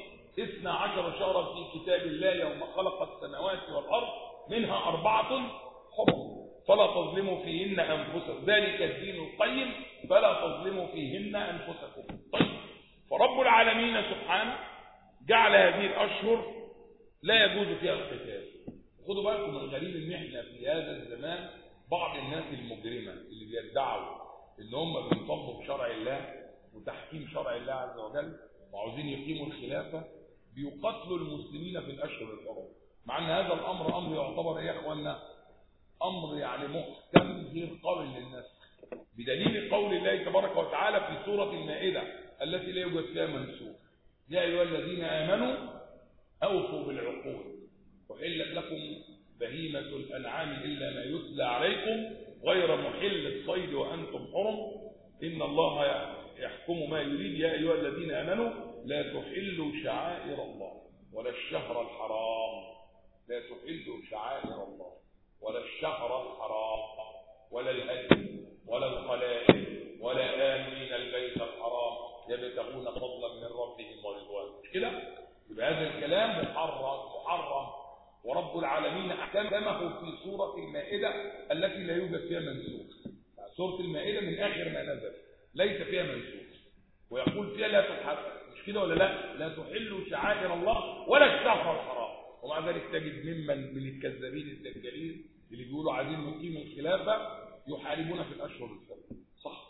12 شهرا في كتاب الله يوم خلق السماوات والأرض منها 4 حرم فلا تظلموا فيهن أنفسكم، ذلك الدين القيم فلا تظلموا فيهن أنفسكم. طيب، فرب العالمين سبحانه جعل هذه الأشهر لا يجوز فيها القتال. خدوا بالكم من غريب ان احنا في هذا الزمان بعض الناس المجرمه اللي بيدعوا ان هم بيطبقوا شرع الله وتحكيم شرع الله عز وجل وعاوزين يقيموا الخلافه بيقتلوا المسلمين في الاشهر الحرم، مع ان هذا الامر امر يعتبر يا اخوانا امر محكم غير قابل للنسخ، بدليل قول الله تبارك وتعالى في سوره المائده التي لا يوجد فيها منسوخ: يا ايها الذين امنوا اوفوا بالعقود وحلت لكم بهيمة الأنعام إلا ما يتلى عليكم غير محل الصيد وأنتم حرم إن الله يحكم ما يريد. يا أيها الذين آمنوا لا تحلوا شعائر الله ولا الشهر الحرام، لا تحلوا شعائر الله ولا الشهر الحرام ولا الهدي ولا القلائد ولا آمين البيت الحرام يبتغون فضلا من ربهم ورضوانه. مش كده؟ يبقى هذا الكلام محرم، ورب العالمين أحكمه في سورة المائدة التي لا يوجد فيها منسوخ. سورة المائدة من آخر ما نزل ليس فيها منسوخ، ويقول فيها لا تحرم، مش كده ولا لا؟ لا تحلوا شعائر الله ولا الشهر الحرام. ومع ذلك تجد من الكذابين الدجالين اللي بيقولوا عايزين نقيم الخلافه يحاربون في الاشهر الحرم. صح.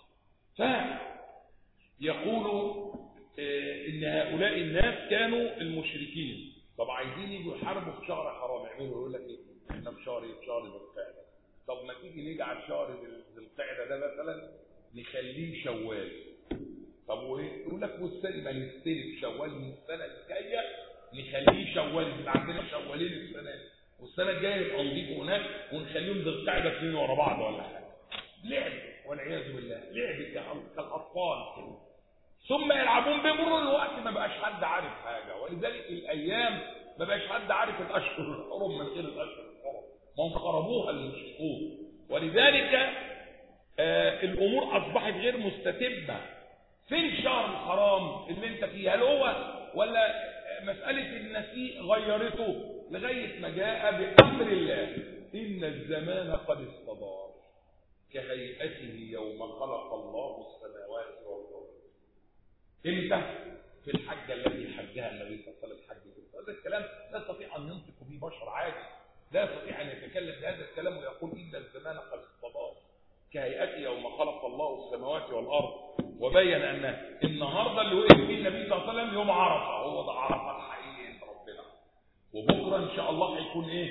فيقولوا ان هؤلاء الناس كانوا المشركين، طب عايزين يجوا يحاربوا في شهر حرام، يعملوا يقول لك ايه؟ احنا في شهر ذي القعده. طب ما تيجي نجعل شهر ذي القعده ده مثلا نخليه شوال. طب وايه؟ يقول لك والسنه نستلف شوال من السنه الجايه نخليه شوال، يبقى عندنا شوالين السنه دي، والسنه الجايه نبقى نضيفه هناك ونخليهم ذي القعده اثنين ورا بعض ولا حاجه. لعب والعياذ بالله، لعب كالاطفال كده. ثم يلعبون بمرور الوقت، ما بقاش حد عارف حاجه. ولذلك الايام ما بقاش حد عارف الاشهر الحرم من غير الاشهر الحرم، ما هم خربوها المشركون. ولذلك الامور اصبحت غير مستتبه. فين الشهر الحرام اللي انت فيه؟ هل هو ولا مساله النسيء غيرته لغايه ما جاء بامر الله ان الزمان قد استدار كهيئته يوم خلق الله السماوات والارض. امتى؟ في الحجه التي حجها النبي صلى الله عليه وسلم، حجه. هذا الكلام لا يستطيع ان ينطق به بشر عادي، لا يستطيع ان يتكلم بهذا الكلام ويقول ان الزمان قد استدار كهيئته يوم خلق الله السماوات والارض. وبين ان النهارده اللي وقف فيه النبي صلى الله عليه وسلم يوم عرفه، هو ده عرفه الحقيقي عند ربنا. وبكره ان شاء الله هيكون ايه؟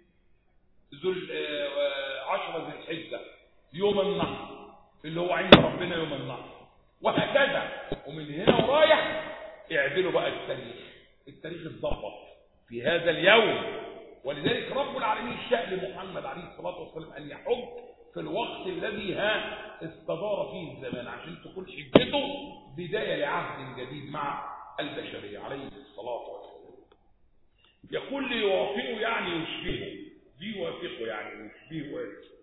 10 ذي الحجه، يوم النحر اللي هو عند ربنا يوم النحر، وهكذا. ومن هنا ورايح اعدلوا بقى التاريخ اتظبط في هذا اليوم. ولذلك رب العالمين شاء لمحمد عليه الصلاه والسلام ان يحج في الوقت الذي استدار فيه الزمان، عشان تكون حجته بدايه لعهد جديد مع البشريه عليه الصلاه والسلام. يقول ليوافقوا يعني يشبهوا، ليوافقوا يعني يشبهوا.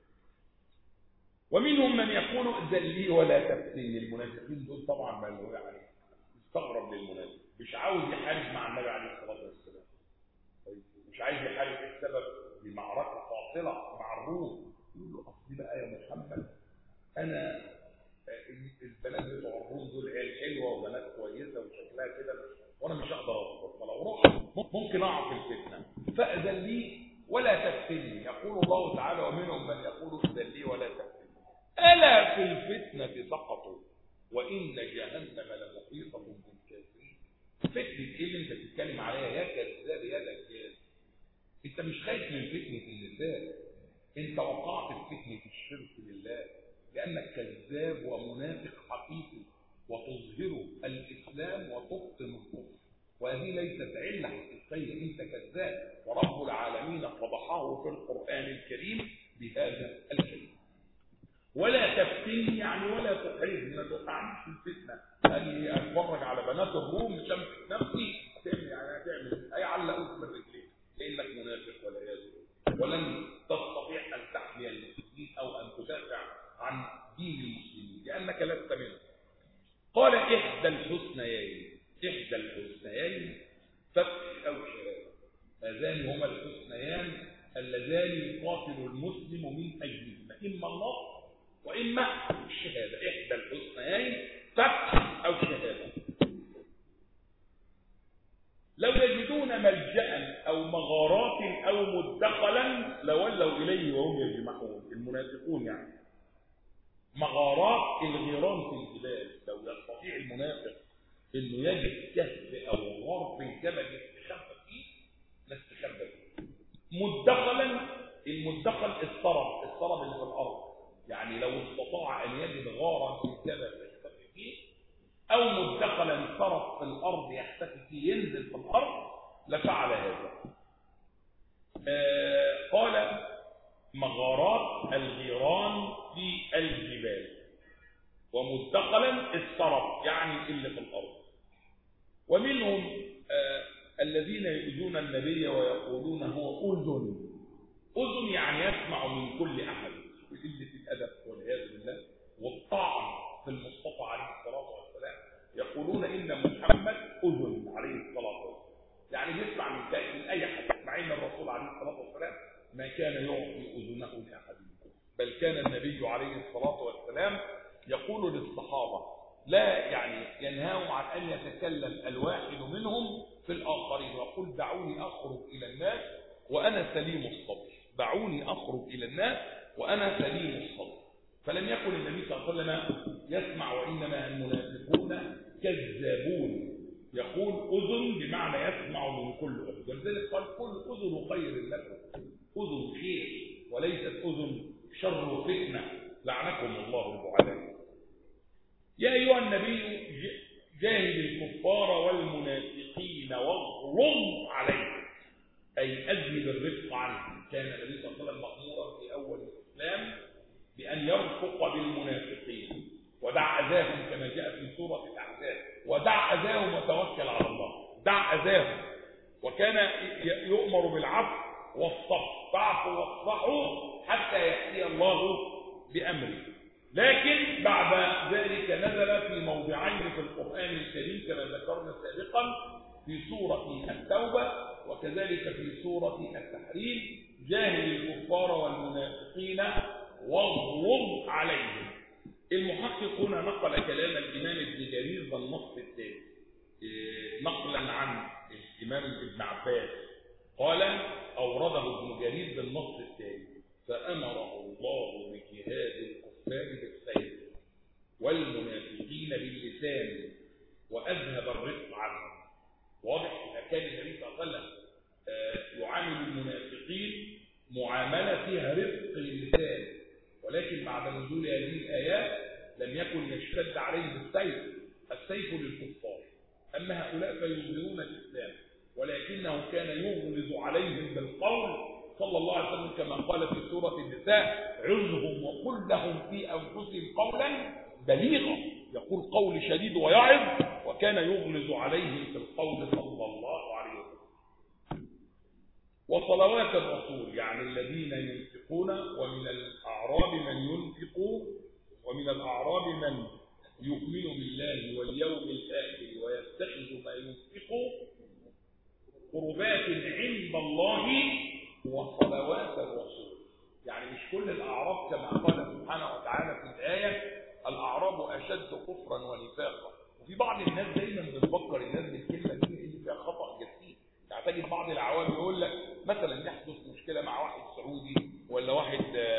ومنهم من يقول ائذن لي ولا تفتني. المنافقين دول طبعا ما له يعني استغرب للمنافق، مش عاوز يحارب مع النبي عليه الصلاه والسلام، مش عايز يحارب. السبب بمعركه فاصله مع الروم. يقول له اصل بقى يا محمد انا البنات بتوع الروم دول عيال حلوه وبنات كويسه وشكلها كده، وانا مش هقدر اصبر، فلو رحت ممكن اقع في الفتنه، فاذن لي ولا تفتني. يقول الله تعالى ومنهم من يقول اذن لي ولا تفتني ألا في الفتنة سقطوا وإن جهنم لمحيطة بالكافرين. فتنة إيه اللي أنت بتتكلم عليها يا كذاب يا دجال؟ أنت مش خايف من فتنة النساء، أنت وقعت في فتنة الشرك بالله لأنك كذاب ومنافق حقيقي، وتظهر الإسلام وتبطن الكفر، وهذه ليست علة حقيقية، أنت كذاب. ورب العالمين فضحه في القرآن الكريم بهذا الكلام. ولا تفتني يعني ولا تحرجني، ما توقعنيش في الفتنه. قال اتفرج على بنات الروم مش امسك نفسي، هتعمل هيعلقوك بالرجلين لانك منافق والعياذ بالله، ولن تستطيع ان تحمي المسلمين او ان تدافع عن دين المسلمين لانك لست منهم. قال احدى الحسنيين، احدى الحسنيين فتح او شهاده، هذان هما الحسنيان اللذان يقاتل المسلم من اجلهما، اما النصر وإما الشهادة. إحدى الحسنيين فتح أو شهادة. لو يجدون ملجأ أو مغارات أو مدخلا لولوا إليه وهم يجمعون. المنافقون يعني مغارات الغيران في الجبال، لو يستطيع المنافق إنه يجد كهف أو غار في الجبل يستخبى فيه لاستخبى فيه. مدخلا، المدخل السرب اللي في الأرض، يعني لو استطاع أن يجد غارا في الجبل يختفي فيه أو مدخلا سرب في الأرض يختفي فيه ينزل في الأرض لفعل هذا. قال مغارات الغيران في الجبال، ومدخلا السرب يعني اللي في الأرض. ومنهم الذين يؤذون النبي ويقولون هو أذن يعني يسمع من كل أحد، بقلة الأدب والعياذ بالله والطعن في المصطفى عليه الصلاة والسلام. يقولون إن محمد أذن عليه الصلاة والسلام، يعني بيسمع من أي حد، مع إن الرسول عليه الصلاة والسلام ما كان يعطي أذنه لأحد، بل كان النبي عليه الصلاة والسلام يقول للصحابة لا يعني ينهاهم عن أن يتكلم الواحد منهم في الآخرين، ويقول دعوني أخرج إلى الناس وأنا سليم الصدر، دعوني أخرج إلى الناس وأنا سليم الصدر. فلم يكن النبي صلى الله عليه وسلم يسمع، وإنما المنافقون كذابون. يقول أذن بمعنى يسمع من كل أذن، ولذلك قال كل أذن خير لكم، أذن خير وليست أذن شر فتنة، لعنكم الله البعداء. يا أيها النبي جاهد الكفار والمنافقين واغلظ عليهم، أي أذهب الرفق عنهم. كان النبي صلى الله عليه وسلم مأمورا في أول الإسلام بأن يرفق بالمنافقين، ودع أذاهم كما جاء في سورة الأحزاب، ودع أذاهم وتوكل على الله، دع أذاهم. وكان يؤمر بالعفو والصفح، فاعفوا واصفحوا حتى يأتي الله بأمره. لكن بعد ذلك نزل في موضعين في القرآن الكريم كما ذكرنا سابقا، في سورة التوبة وكذلك في سورة التحريم، جاهد الكفار والمنافقين واغلظ عليهم. المحقق هنا نقل كلام الإمام ابن جرير بالنص التالي نقلا عن الإمام ابن عباس، قال أورده ابن جرير بالنص التالي: فأمره الله بجهاد الكفار بالسيف والمنافقين باللسان وأذهب الرفق عنهم. واضح إذا كان النبي صلى الله عليه وسلم يعامل المنافقين معاملة فيها رفق اللسان، ولكن بعد نزول هذه الآيات لم يكن يشتد عليهم بالسيف، السيف للكفار. أما هؤلاء فيظهرون الإسلام، ولكنه كان يغلظ عليهم بالقول صلى الله عليه وسلم كما قال في سورة النساء: عظهم وقل لهم في أنفسهم قولا بليغا. يقول قول شديد ويعظ، وكان يغلظ عليهم في القول صلى الله عليه وسلم. وصلوات الرسول يعني الذين ينفقون، ومن الأعراب من ينفق، ومن الأعراب من يؤمن بالله واليوم الآخر ويتخذ ما ينفق قربات عند الله وصلوات الرسول. يعني مش كل الأعراب كما قال سبحانه وتعالى في الآية: الأعراب أشد كفرا ونفاقا. وفي بعض الناس دايما بتفكر الناس بالكلمة دي اللي فيها خطأ جسيم. يعني تجد بعض العوام يقول لك مثلا يحدث مشكلة مع واحد سعودي ولا واحد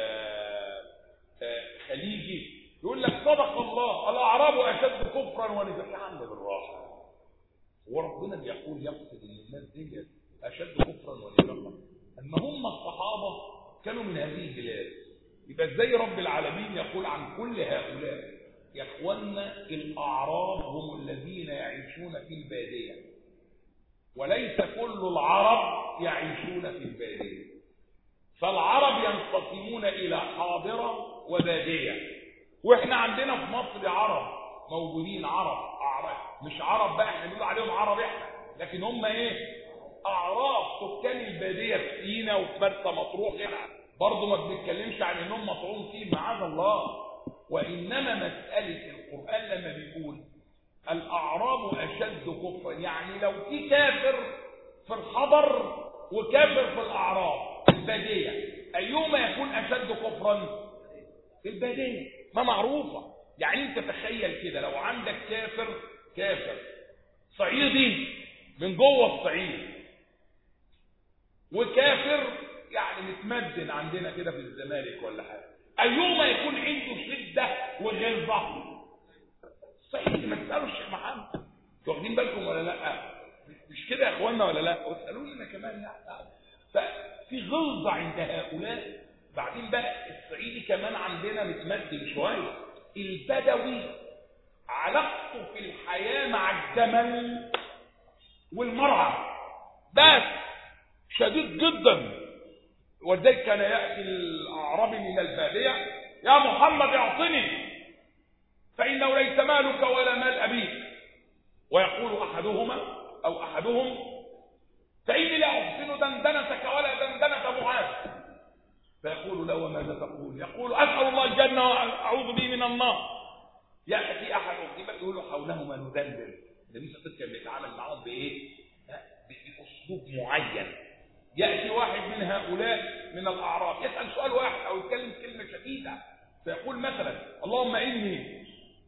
خليجي، يقول لك صدق الله الأعراب أشد كفرا ونفاقا. يا عم بالراحة، وربنا بيقول يقصد ان الناس دي اشد كفرا ونفاقا؟ اما هم الصحابه كانوا من هذه البلاد، يبقى ازاي رب العالمين يقول عن كل هؤلاء: يا اخوانا الاعراب هم الذين يعيشون في الباديه، وليس كل العرب يعيشون في الباديه. فالعرب ينقسمون الى حاضره وباديه، واحنا عندنا في مصر عرب موجودين، عرب مش عرب بقى احنا بنقول عليهم عرب احنا، لكن هم ايه؟ اعراب سكان الباديه في سينا وفي مرسى مطروح. هنا برضه ما بنتكلمش عن انهم مطعون فيه معاذ الله، وانما مساله القران لما بيقول الاعراب اشد كفرا، يعني لو في كافر في الحضر وكافر في الاعراب الباديه، ايهما يكون اشد كفرا؟ في الباديه، ما معروفه. يعني انت تخيل كده، لو عندك كافر صعيدي من جوه الصعيد، وكافر يعني متمدن عندنا كده في الزمالك ولا حاجه، ايهما يكون عنده شده وغلظه؟ الصعيدي. ما تسالوا الشيخ محمد، واخدين بالكم ولا لا؟ مش كده يا اخوانا ولا لا؟ واسالوا لنا كمان يعني. ففي غلظه عند هؤلاء. بعدين بقى الصعيدي كمان عندنا متمدن شويه. البدوي علاقته في الحياة مع الجمل والمرعى بس شديد جدا، ولذلك كان يأتي الأعرابي من البادية: يا محمد اعطني فإنه ليس مالك ولا مال أبيك. ويقول أحدهم: فإني لا أحسن دندنتك ولا دندنة معاذ. فيقول له: وماذا تقول؟ يقول: أسأل الله الجنة وأعوذ به من النار. يأتي أحد أخيبا يقول له: حولهما ندندن. النبي صلى الله عليه وسلم كان بيتعامل معهم بإيه؟ بأسلوب معين. يأتي واحد من هؤلاء من الأعراب يسأل سؤال واحد أو يتكلم كلمة شديدة، فيقول مثلا: اللهم إني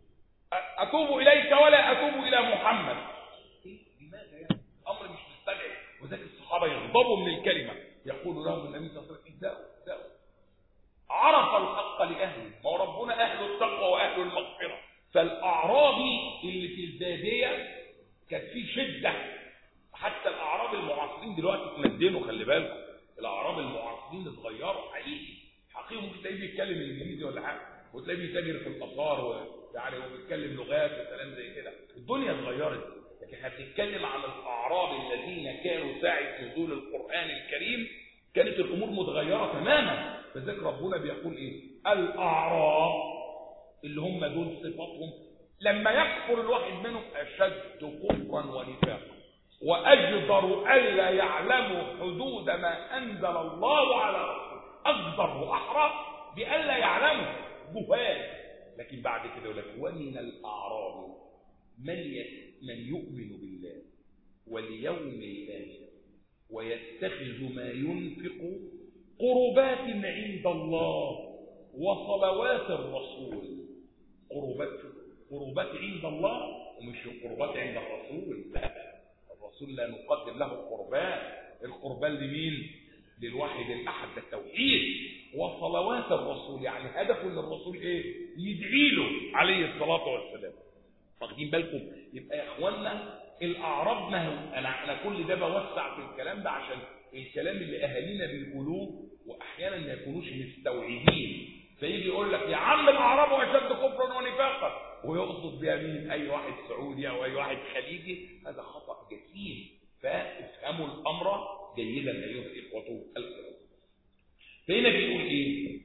أتوب إليك ولا أتوب إلى محمد. لماذا يعني؟ الأمر مش مستدعي. وذلك الصحابة يغضبوا من الكلمة، يقول لهم النبي صلى الله عليه وسلم دعوا. عرف الحق لأهله، ما ربنا أهل التقوى وأهل المغفرة. فالأعرابي اللي في البادية كانت فيه شدة. حتى الأعراب المعاصرين دلوقتي تمدنوا، خلي بالكم، الأعراب المعاصرين اتغيروا حقيقي ممكن تلاقيه بيتكلم انجليزي ولا حاجه، وتلاقيه بيتاجر في الآثار يعني وبيتكلم لغات وكلام زي كده. الدنيا اتغيرت. لكن احنا بنتكلم عن الأعراب الذين كانوا ساعة نزول القرآن الكريم كانت الأمور متغيرة تماما. فذلك ربنا بيقول ايه؟ الأعراب اللي هم دول صفاتهم لما يكفر الواحد منهم أشد كفرا ونفاقا وأجدر ألا يعلموا حدود ما أنزل الله على رسوله. أجدر وأحرى بألا يعلموا جهال. لكن بعد كده يقول لك ومن الأعراب من يؤمن بالله واليوم الآخر ويتخذ ما ينفق قربات عند الله وصلوات الرسول. قربات عند الله ومش قربات عند الرسول. لا، الرسول لا نقدم له قربان. القربان لمين؟ للواحد الأحد، التوحيد. وصلوات الرسول يعني هدفه ان الرسول ايه؟ يدعي له عليه الصلاة والسلام. واخدين بالكم؟ يبقى يا اخوانا الأعراب، ما هو انا كل ده بوسع في الكلام ده عشان الكلام اللي اهالينا بيقولوه واحيانا ما يكونوش مستوعبين. فيجي يقول لك يا عم الأعراب اشد كفرا ونفاقا ويقصد بها مين؟ اي واحد سعودي او اي واحد خليجي. هذا خطأ جسيم. فافهموا الامر جيدا ايها الاخوه الكرام. فهنا بيقول ايه؟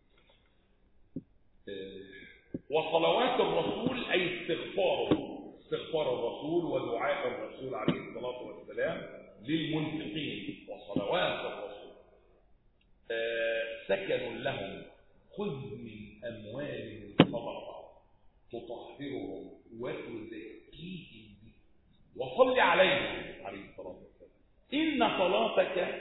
وصلوات الرسول اي استغفار الرسول ودعاء الرسول عليه الصلاه والسلام للمنفقين. وصلوات الرسول سكن لهم خذ من اموالهم صدقه تطهرهم وتزكيهم به وصل عليهم عليه الصلاه والسلام ان صلاتك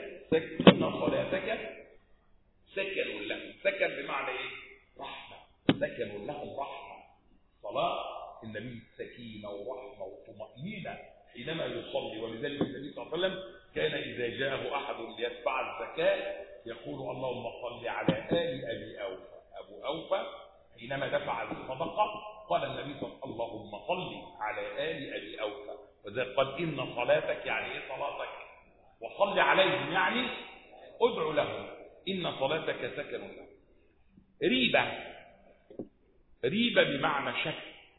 سكن لهم. سكن بمعنى ايه؟ رحمه. سكن لهم رحمه. صلاه النبي سكينه ورحمه وطمانينه حينما يصلي. ولذلك النبي صلى الله عليه وسلم كان اذا جاءه احد ليدفع الزكاه يقول اللهم صل على ال ابي اوفى. ابو اوفى حينما دفع الصدقه قال النبي صلى الله عليه وسلم اللهم صل على ال ابي اوفى. وذلك قال ان صلاتك يعني ايه صلاتك؟ وصل عليهم يعني ادعو لهم. ان صلاتك سكن لهم. ريبه بمعنى شك.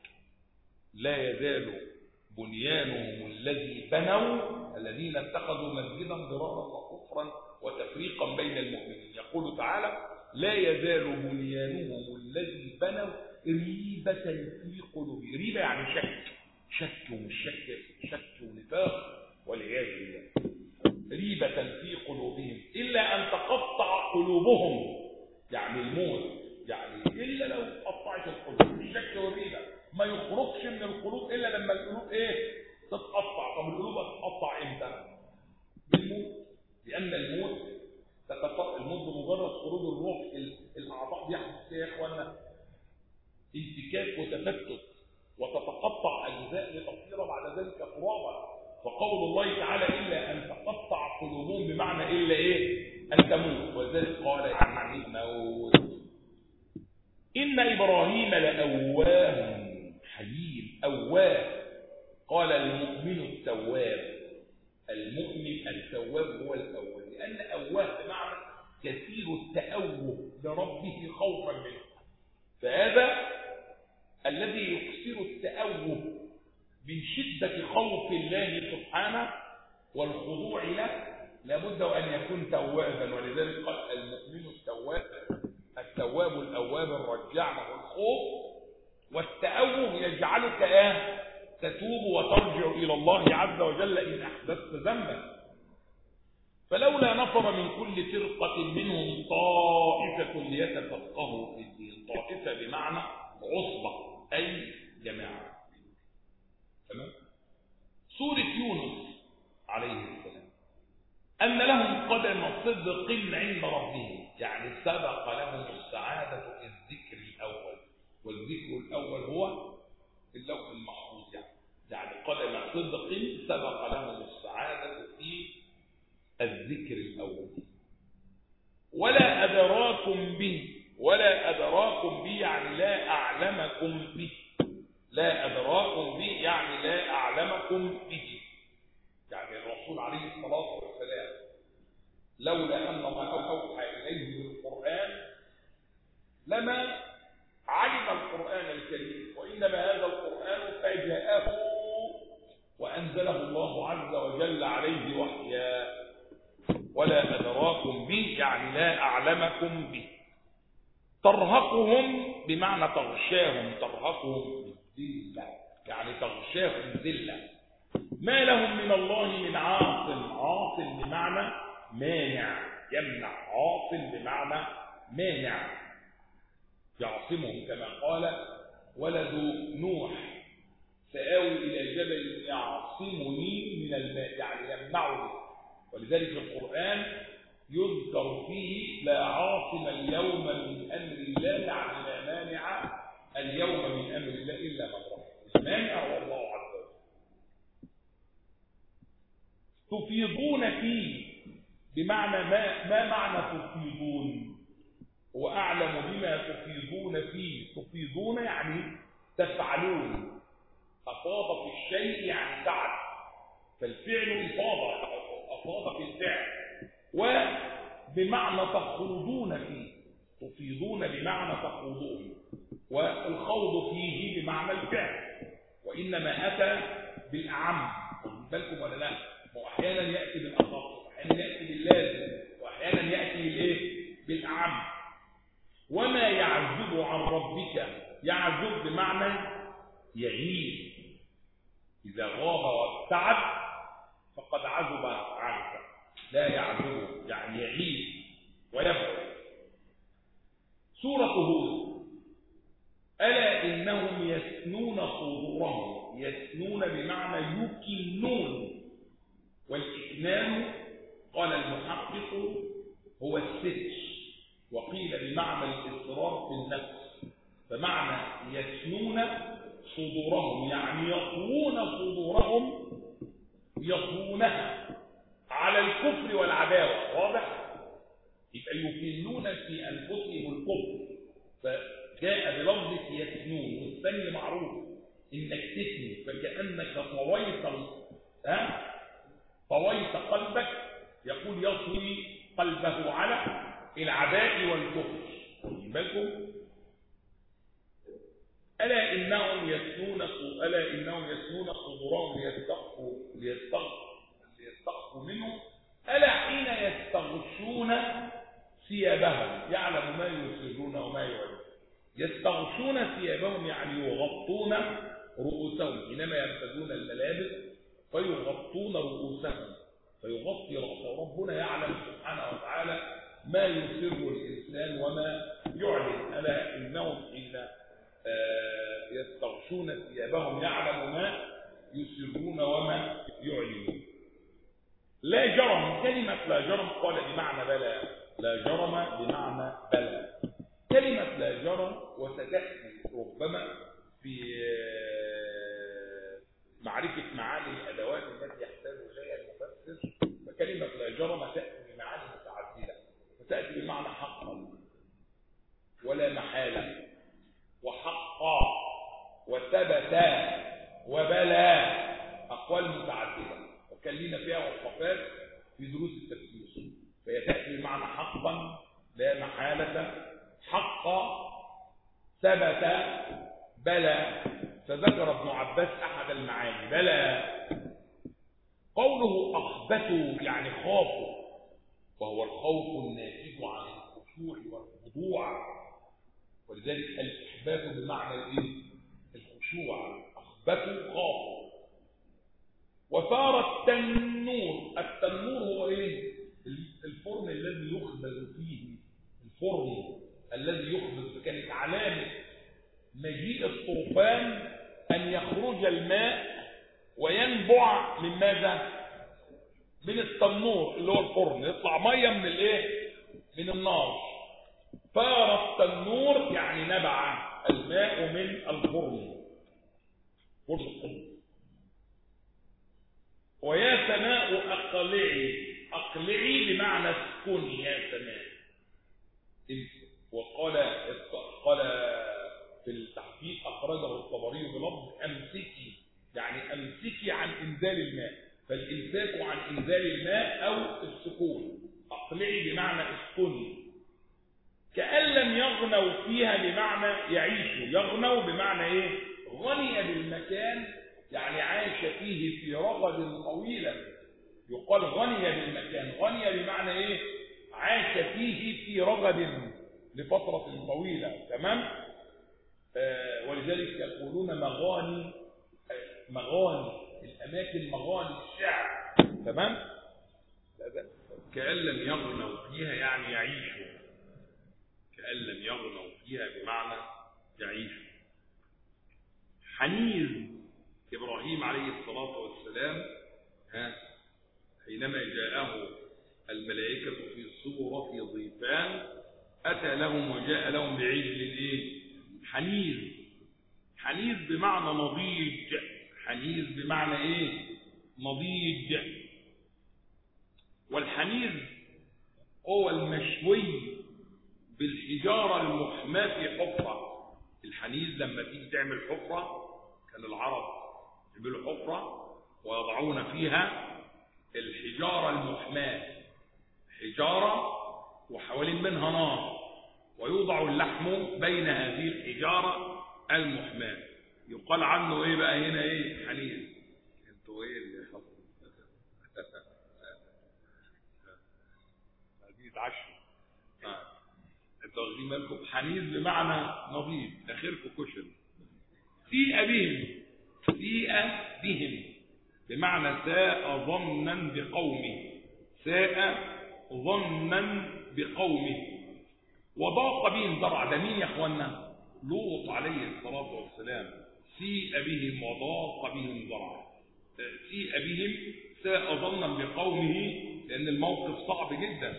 لا يزال بنيانهم الذي بنوا الذين اتخذوا مسجدا ضرارا وكفرا وتفريقا بين المؤمنين. يقول تعالى لا يزال بنيانهم الذي بنوا ريبة في قلوبهم. ريبة يعني شك ومش شك ونفاق والعياذ بالله. ريبة في قلوبهم إلا أن تقطع قلوبهم يعني الموت. يعني إلا لو قطعت القلوب. الشك والريبة ما يخرجش من القلوب إلا لما القلوب إيه؟ تتقطع. طب القلوب هتتقطع إمتى؟ بالموت. لأن الموت بمجرد خروج الروح الأعضاء بيحدث فيها يا إخوانا انتكاك وتفتت وتتقطع أجزاء لتصير بعد ذلك ترابا. فقول الله تعالى إلا أن تقطع قلوبهم بمعنى إلا إيه؟ أن تموت. ولذلك قال يعني الموت. إن إبراهيم لأواه حليم. أواه قال المؤمن التواب. المؤمن التواب هو الأول لأن أواه بمعنى كثير التأوه لربه خوفا منه. فهذا الذي يكثر التأوه من شدة خوف الله سبحانه والخضوع له لابد أن يكون توابا. ولذلك قال المؤمن التواب الأواب الرجع له الخوف. والتأوه يجعلك تتوب وترجع إلى الله عز وجل إن أحدثت ذنبا. فلولا نفر من كل فرقة منهم طائفة ليتفقهوا في الدين. طائفة بمعنى عصبة أي جماعة. تمام؟ سورة يونس عليه السلام أن لهم قدم صدق عند ربهم يعني سبق لهم السعادة في الذكر الأول. والذكر الأول هو في اللوح المحفوظ، يعني قدم صدق سبق لهم السعادة في الذكر الأول. ولا أدراكم به، ولا أدراكم به يعني لا أعلمكم به، لا أدراكم به يعني لا أعلمكم به. يعني الرسول عليه الصلاة والسلام لولا أن الله أوحى إليه بالقرآن لما علم القرآن الكريم، وإنما هذا القرآن فجاءه وأنزله الله عز وجل عليه وحيا. ولا أدراكم به يعني لا أعلمكم به. ترهقهم بمعنى تغشاهم، ترهقهم بالذلة يعني تغشاهم ذلة. ما لهم من الله من عاصم، عاصم بمعنى مانع يمنع، عاصم بمعنى مانع يعصمهم، كما قال ولد نوح سآوي إلى جبل يعصمني من الماء يعني يمنعني. ولذلك في القرآن يذكر فيه لا عاصم اليوم من أمر الله يعني لا مانع اليوم من أمر الله إلا من رحم. المانع هو الله عز وجل. تفيضون فيه بمعنى ما معنى تفيضون؟ وأعلم بما تفيضون فيه. تفيضون يعني تفعلون، أفاض في الشيء يعني فعل، فالفعل أفاض في الفعل. وبمعنى تخوضون فيه، تفيضون بمعنى تخوضون، والخوض فيه بمعنى الفعل، وإنما أتى بالأعم. بالكم ولا لا؟ وأحيانا يأتي بالأخص، وأحيانا يأتي باللازم، وأحيانا يأتي بالإيه؟ بالأعم. وما يعزب عن ربك، يعزب بمعنى يغيب، إذا غاب وابتعد فقد عزب عنك. لا يعزب يعني يغيب ويبعد. سورة هود ألا إنهم يثنون صدورهم، يثنون بمعنى يكنون، والإكنان قال المحقق هو الستر، وقيل بمعنى الإصرار في النفس. فمعنى يثنون صدورهم يعني يطوون صدورهم، يطوونها على الكفر والعداوة. واضح؟ يبقى يكنون في أنفسهم الكفر، فجاء بلفظ يثنون، والثاني معروف إنك تثني، فكأنك طويت قلبك، يقول يطوي قلبه على العداء والكفر. بالكم؟ ألا إنهم يثنون صدورهم ليستخفوا منه. ألا حين يستغشون ثيابهم يعلم ما يسرون وما يعلنون. يستغشون ثيابهم يعني يغطون رؤوسهم، حينما يرتدون الملابس فيغطون رؤوسهم، فيغطي رأسه. ربنا يعلم سبحانه وتعالى ما يسر الإنسان وما يعلن. ألا إنهم حين يستغشون ثيابهم يعلم ما يسرون وما يعلنون. لا جرم، كلمة لا جرم قال بمعنى بلى، لا جرم بمعنى بلى. كلمة لا جرم وستأتي ربما في معرفة معاني الأدوات التي يحتاج إليها المفسر. فكلمة لا جرم تأتي بمعاني متعددة، فتأتي بمعنى حقا ولا محالة وحقا وثبت وبلى، أقوال متعددة وكلنا فيها وصفات في دروس التفسير. فهي تأتي بمعنى حقا لا محالة، حقا ثبت بلى. فذكر ابن عباس أحد المعاني بلى. قوله أخبثوا يعني خافوا، وهو الخوف الناتج عن الخشوع والخضوع، ولذلك الإخبات بمعنى الخشوع. أخبثوا خافوا. وثار التنور. التنور هو الفرن الذي يخبز فيه، الفرن الذي يخبز. فكانت علامة مجيء الطوفان أن يخرج الماء وينبع من ماذا؟ من التنور اللي هو الفرن، يطلع ميه من من النار. ثار التنور يعني نبع الماء من الفرن. اسكن. ويا سماء أقلعي، أقلعي بمعنى اسكني يا سماء. وقال في التحقيق أخرجه الطبري بلفظ أمسكي، يعني أمسكي عن إنزال الماء، فالإمساك عن إنزال الماء أو السكون. أقلعي بمعنى اسكني. كأن لم يغنوا فيها بمعنى يعيشوا. يغنوا بمعنى إيه؟ غني بالمكان، يعني عاش فيه في رغد طويلة. يقال غني بالمكان، غني بمعنى إيه؟ عاش فيه في رغد لفترة طويلة. تمام؟ ولذلك يقولون مغاني الأماكن، مغاني الشعر. تمام؟ كأن لم يغنوا فيها يعني يعيشوا. كأن لم يغنوا فيها بمعنى يعيشوا. حنيذ إبراهيم عليه الصلاة والسلام حينما جاءه الملائكة في صورة ضيفان أتى لهم وجاء لهم بعجل حنيذ. حنيذ بمعنى نضيج. حنيذ بمعنى ايه؟ نضيج. والحنيذ هو المشوي بالحجارة المحماة في حفرة. الحنيذ لما تيجي تعمل حفرة، كان العرب يعملوا حفرة ويضعون فيها الحجارة المحماة، حجارة وحوالين منها نار، ويوضع اللحم بين هذه الحجارة المحماة. يقال عنه ايه بقى هنا؟ ايه؟ حنيذ. انتوا ايه اللي حصل؟ حديث عشر. انتوا واخدين بالكم؟ حنيذ بمعنى نضيج، اخركم كشري. سيء بهم بمعنى ساء ظنا بقومه. ساء ظنا بقومه. وضاق بهم ذرعا. ده مين يا اخوانا؟ لوط عليه الصلاة والسلام. سيء بهم وضاق بهم ذرعا. سيء بهم، ساء ظنا بقومه، لأن الموقف صعب جدا.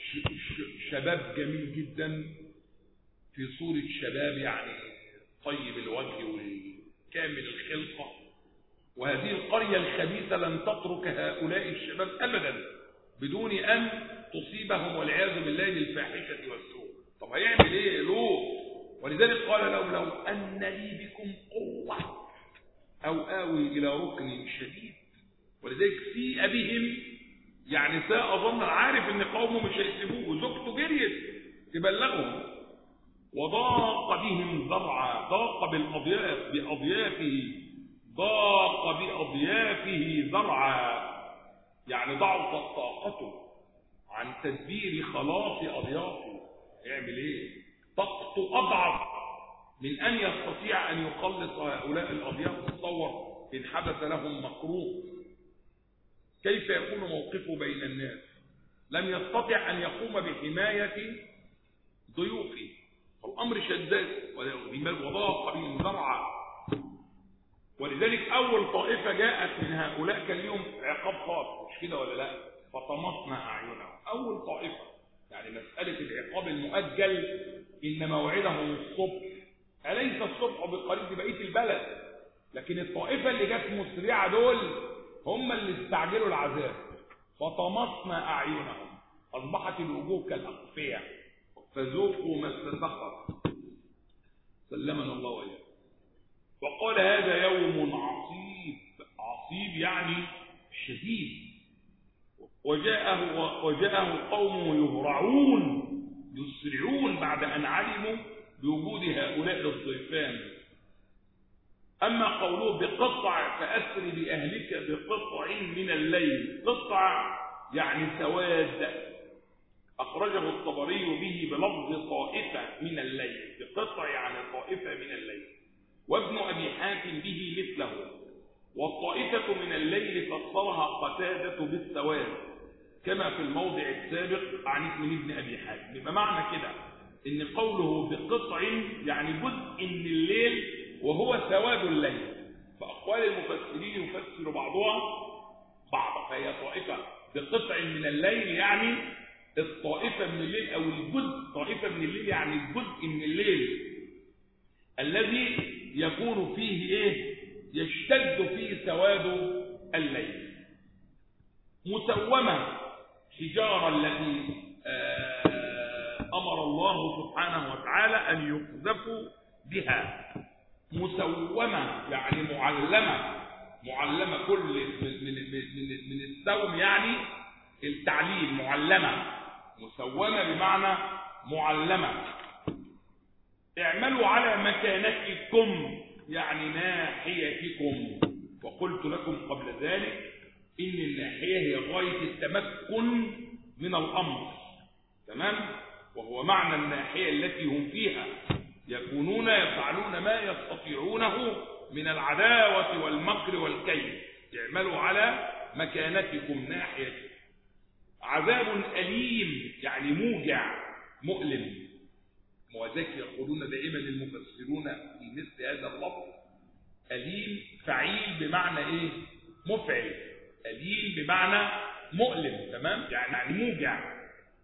شباب جميل جدا في صورة شباب، يعني طيب الوجه والكامل الخلقة، وهذه القرية الخبيثة لن تترك هؤلاء الشباب أبدا بدون أن تصيبهم والعياذ بالله للفاحشة والسوء. طب هيعمل ايه لوط؟ ولذلك قال لو أن لي بكم قوة أو آوي إلى ركن شديد. ولذلك سيء بهم يعني ساء ظن، عارف ان قومه مش هيسيبوه، وزوجته جريت تبلغهم. وضاق بهم ذرعا. ضاق بأضيافه. ضاق بأضيافه ذرعا، يعني ضعفت طاقته عن تدبير خلاص أضيافه. يعمل ايه؟ طاقته أضعف من أن يستطيع أن يخلص هؤلاء الأضياف. تصور إن حدث لهم مكروه كيف يكون موقفه بين الناس؟ لم يستطع أن يقوم بحماية ضيوفه. الأمر شداد. وضاق بهم ذرعا. ولذلك أول طائفة جاءت من هؤلاء كان لهم عقاب خاص، مش كده ولا لا؟ فطمسنا أعينهم. أول طائفة، يعني مسألة العقاب المؤجل إن موعدهم الصبح، أليس الصبح بقريب بقية البلد؟ لكن الطائفة اللي جت مسرعة دول هم اللي استعجلوا العذاب. فطمسنا أعينهم، أصبحت الوجوه كالأقفية، فذوقوا مس سقر. سلمنا الله وإياكم. وقال هذا يوم عصيب. عصيب يعني شديد. وجاءه قومه يسرعون بعد أن علموا بوجود هؤلاء الضيفان. أما قوله بقطع فأسر بأهلك بقطع من الليل. قطع يعني سواد. أخرجه الطبري به بلفظ طائفة من الليل. بقطع يعني طائفة من الليل. وابن أبي حاتم به مثله. والطائفة من الليل فسرها قتادة بالسواد كما في الموضع السابق عن ابن أبي حاتم. يبقى معنى كده إن قوله بقطع يعني جزء من الليل وهو سواد الليل. فأقوال المفسرين يفسر بعضها بعض. فهي طائفة بقطع من الليل يعني الطائفة من الليل، أو الجزء. طائفة من الليل يعني الجزء من الليل الذي يكون فيه يشتد فيه سواد الليل. مسومة حجارة التي أمر الله سبحانه وتعالى أن يقذفوا بها. مسومة يعني معلمة كل من السوم يعني التعليم، معلمة. مسومة بمعنى معلمة. اعملوا على مكانتكم يعني ناحيتكم. وقلت لكم قبل ذلك إن الناحية هي غاية التمكن من الأمر، تمام؟ وهو معنى الناحية التي هم فيها، يكونون يفعلون ما يستطيعونه من العداوة والمكر والكيد. اعملوا على مكانتكم ناحيتكم. عذاب أليم يعني موجع مؤلم. وذلك يقولون دائما المفسرون في مثل هذا اللفظ أليم فعيل بمعنى إيه؟ مفعل. أليم بمعنى مؤلم، تمام؟ يعني موجع.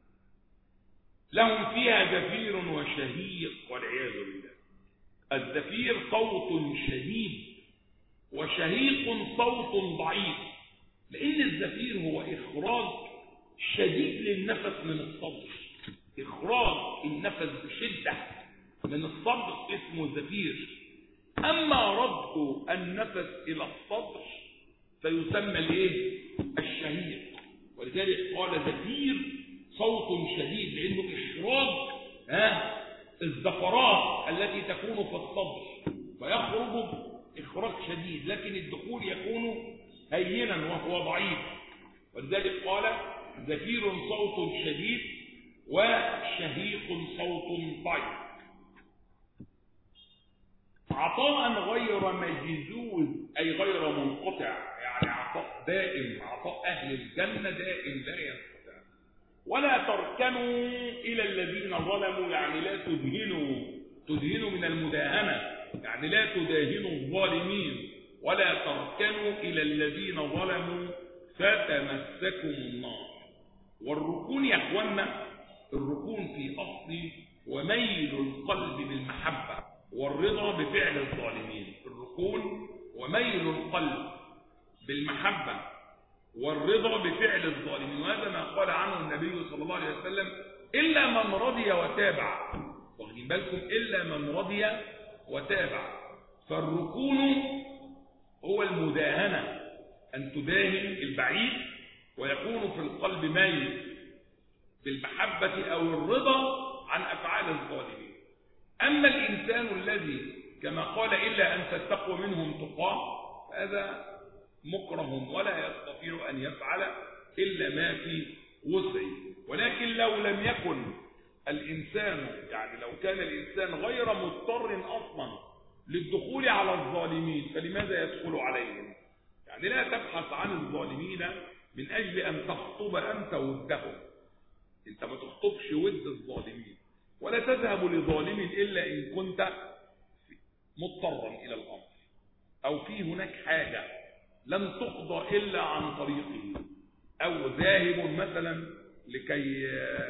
لهم فيها زفير وشهيق والعياذ بالله. الزفير صوت شديد وشهيق صوت ضعيف، لأن الزفير هو إخراج شديد للنفس من الصدر. إخراج النفس بشدة من الصدر اسمه زفير. أما رد النفس إلى الصدر فيسمى الايه؟ الشهيق. ولذلك قال زفير صوت شديد، لأنه إخراج الزفرات التي تكون في الصدر فيخرج إخراج شديد، لكن الدخول يكون هينا وهو ضعيف. ولذلك قال زفير صوت شديد وشهيق صوت ضعيف. عطاء غير مجزوز أي غير منقطع، يعني عطاء دائم. عطاء أهل الجنة دائم لا ينقطع. ولا تركنوا إلى الذين ظلموا يعني لا تدهنوا من المداهنة، يعني لا تداهنوا الظالمين. ولا تركنوا إلى الذين ظلموا فتمسكم النار. والركون يا اخوانا، الركون في أصل وميل القلب بالمحبة والرضا بفعل الظالمين. الركون وميل القلب بالمحبة والرضا بفعل الظالمين. وهذا ما قال عنه النبي صلى الله عليه وسلم إلا من رضي وتابع. واخدين بالكم؟ إلا من رضي وتابع. فالركون هو المداهنة، أن تداهن البعيد ويكون في القلب ميل بالمحبة أو الرضا عن أفعال الظالمين. أما الإنسان الذي كما قال إلا أن تتقوا منهم تقاه، هذا مكره ولا يستطيع أن يفعل إلا ما في وسعه. ولكن لو لم يكن الإنسان، يعني لو كان الإنسان غير مضطر أصلا للدخول على الظالمين فلماذا يدخل عليهم؟ يعني لا تبحث عن الظالمين من أجل أن تخطب أنت ودهم. أنت ما تخطبش ود الظالمين، ولا تذهب لظالم إلا إن كنت مضطرا إلى الأمر أو في هناك حاجة لن تقضى إلا عن طريقه، أو ذاهب مثلا لكي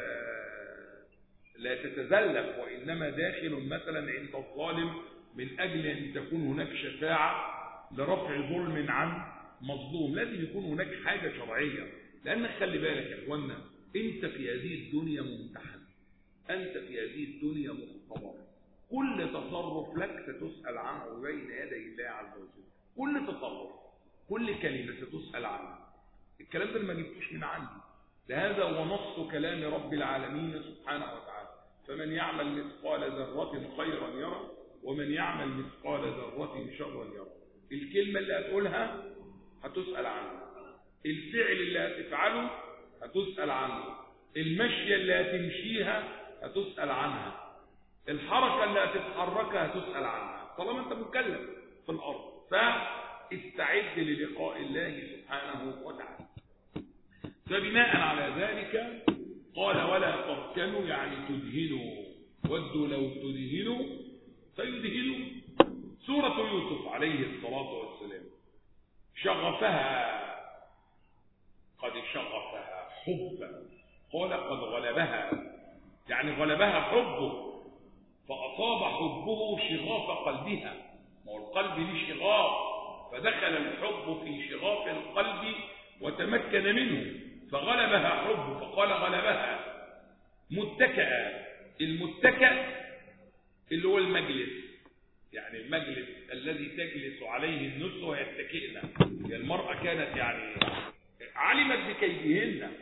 لا تتزلف، وإنما داخل مثلا عند الظالم من أجل أن تكون هناك شفاعة لرفع ظلم عن مظلوم. لازم يكون هناك حاجة شرعية، لأن خلي بالك يا إخوانا، أنت في هذه الدنيا ممتحن، أنت في هذه الدنيا مختبر. كل تصرف لك ستسأل عنه بين يدي الله عز وجل. كل تصرف، كل كلمة ستسأل عنها. الكلام ده ما جبتوش من عندي، هذا هو نص كلام رب العالمين سبحانه وتعالى. فمن يعمل مثقال ذرة خيرا يرى ومن يعمل مثقال ذرة شرا يرى. الكلمة اللي هتقولها هتسأل عنها، الفعل اللي هتفعله هتسأل عنه، المشية اللي هتمشيها هتسأل عنها، الحركة اللي هتتحركها هتسأل عنها، طالما انت مكلف في الأرض. فاستعد للقاء الله سبحانه وتعالى. فبناء على ذلك قال ولا تركنوا يعني تدهنوا، ودوا لو تدهنوا فيدهنوا. سورة يوسف عليه الصلاة والسلام شغفها، قد شغفها حبا، قال قد غلبها، يعني غلبها حبه فأصاب حبه شغاف قلبها. ما هو القلب ليه شغاف، ودخل الحب في شغاف القلب وتمكن منه فغلبها حب، فقال غلبها متكئا. المتكئ اللي هو المجلس، يعني المجلس الذي تجلس عليه النسوة يتكئن. المرأة كانت يعني علمت بكيدهن،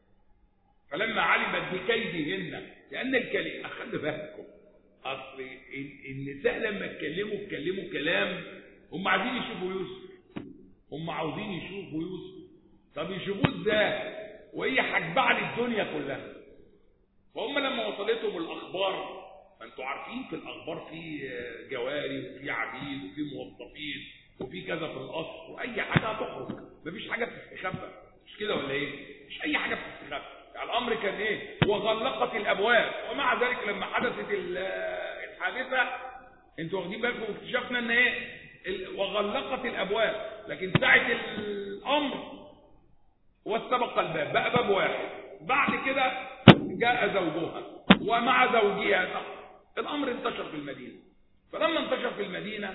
فلما علمت بكيدهن، لأن الكلمة خلي بالكم، أصل النساء لما اتكلموا كلام هم عايزين يشوفوا يوسف، هم عاوزين يشوفوا يوسف. طب يشوفوه ازاي وهي حجبة للدنيا كلها؟ فهم لما وصلتهم الأخبار، فانتوا عارفين في الأخبار في جواري وفي عبيد وفي موظفين وفي كذا في القصر، وأي حاجة هتخرج، مفيش حاجة بتستخبى، مش كده ولا إيه؟ مش أي حاجة بتستخبى. يعني الأمر كان إيه؟ وغلقت الأبواب. ومع ذلك لما حدثت الحادثة انتوا واخدين بالكم واكتشفنا ان ايه؟ وغلقت الابواب، لكن ساعة الامر واستبق الباب بقى باب واحد. بعد كده جاء زوجها ومع زوجها، الامر انتشر في المدينة. فلما انتشر في المدينة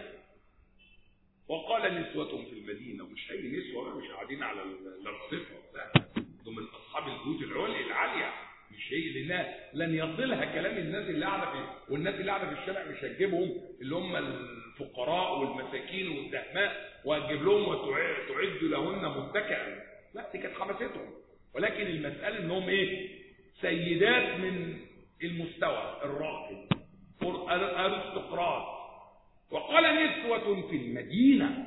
وقال نسوة في المدينة، ومش اي نسوة، مش قاعدين على الارصفة، لا، دول من اصحاب البيوت العالية، مش هي لله، لن يصلها كلام الناس اللي قاعده فيه، والناس اللي قاعده في الشارع مش هتجيبهم، اللي هم الفقراء والمساكين والدهماء، وهتجيب لهم وتعد لهن متكئا. لا، دي كانت حبستهم. ولكن المساله انهم ايه؟ سيدات من المستوى الراقي، ارستقراط. وقال نسوة في المدينة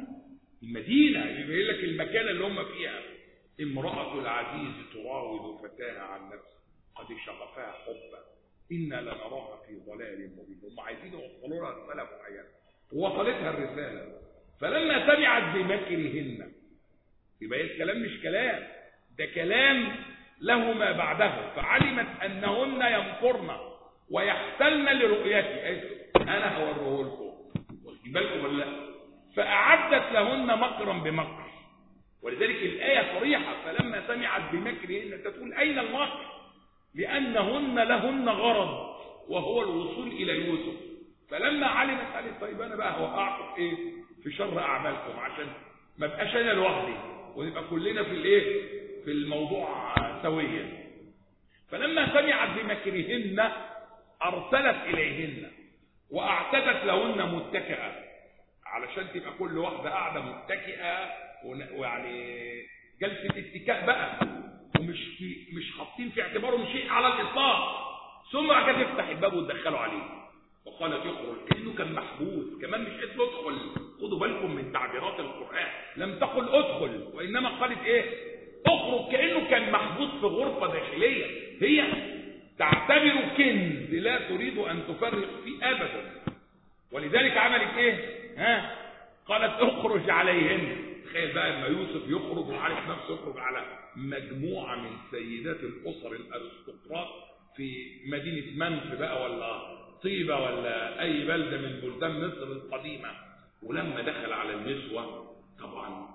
يبين لك المكان اللي هم فيها، امرأة العزيز تراود فتاها عن نفسه قد شغفها حبا إنا لنراها في ضلال مبين. هم عايزين يوصلوا لها رسالة معينة، ووصلتها الرسالة. فلما سمعت بمكرهن، يبقى الكلام مش كلام، ده كلام له ما بعده. فعلمت أنهن يمكرن ويحتلن لرؤيتي، أنا هوريه لكم، واخدين بالكم ولا لا؟ فأعدت لهن مكرا بمكر. ولذلك الآية صريحة، فلما سمعت بمكرهن تقول أين المكر؟ لأنهن لهن غرض وهو الوصول إلى يوسف. فلما علمت قالت طيب أنا بقى هوقعكم إيه؟ في شر أعمالكم، عشان ما بقاش أنا لوحدي ونبقى كلنا في الإيه؟ في الموضوع سويا. فلما سمعت بمكرهن أرسلت إليهن وأعتدت لهن متكئة، علشان تبقى كل واحدة قاعدة متكئة، ويعني جلسة اتكاء بقى، ومش حاطين في اعتبارهم شيء على الإطلاق. ثم بعد تفتح الباب وتدخلوا عليه، وقالت يخرج، كأنه كان محبوس. كمان مش قالت له ادخل، خدوا بالكم من تعبيرات القرآن، لم تقل ادخل، وإنما قالت ايه؟ اخرج، كأنه كان محبوس في غرفة داخلية، هي تعتبره كنز لا تريد أن تفرق فيه أبدا. ولذلك عملت ايه؟ قالت اخرج عليهن. تخيل بقى لما يوسف يخرج وعارف نفسه يخرج على مجموعة من سيدات الأسر الأرستقراط في مدينة منف بقى، ولا طيبة، ولا أي بلدة من بلدان مصر القديمة. ولما دخل على النسوة طبعا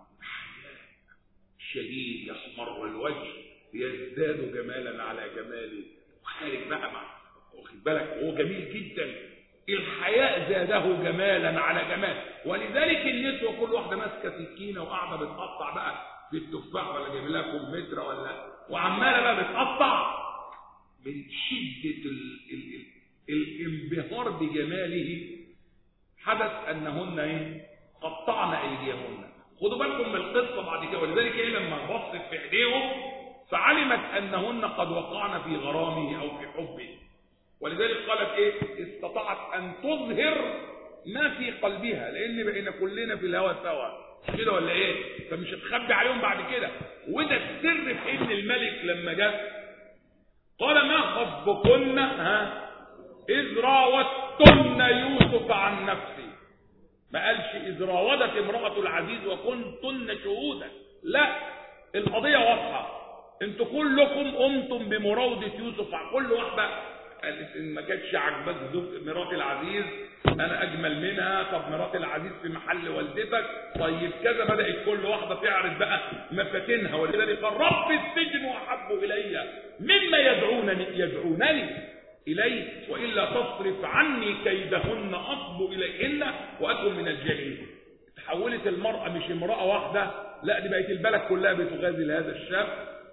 شديد، يحمر الوجه، يزداد جمالا على جماله، وخارج بقى واخد بالك، وهو جميل جدا، الحياء زاده جمالا على جمال. ولذلك النسوة كل واحدة ماسكة سكينة وقاعدة بتقطع بقى في التفاح، ولا جايب لها كمثرى، وعمالة بقى بتقطع من شدة الانبهار بجماله. حدث أنهن قطعن أيديهن. خدوا بالكم من القصة بعد كده. ولذلك لما بصت في ايديهم فعلمت أنهن قد وقعن في غرامه أو في حبه. ولذلك قالت استطاعت أن تظهر ما في قلبها، لأن بقينا كلنا في الهوى سوا، كده ولا فمش هتخبي عليهم بعد كده. وده السر في إن الملك لما جاء قال ما خطبكن إذ راوتن يوسف عن نفسه. ما قالش إذ راودت امرأة العزيز وكنتن شهودا، لا، القضية واضحة. انتوا كلكم قمتم بمراودة يوسف، كل واحدة قالت ان ما كانتش عاجباك زوج مرات العزيز انا اجمل منها، طب مرات العزيز في محل والدتك، طيب كذا. بدات كل واحده تعرض بقى مفاتنها. ولذلك قال رب السجن احب الي مما يدعونني اليه والا تصرف عني كيدهن اصب اليهن واكن من الجاهلين. تحولت المرأة مش امرأة واحدة، لا دي بقت البلد كلها بتغازل هذا الشاب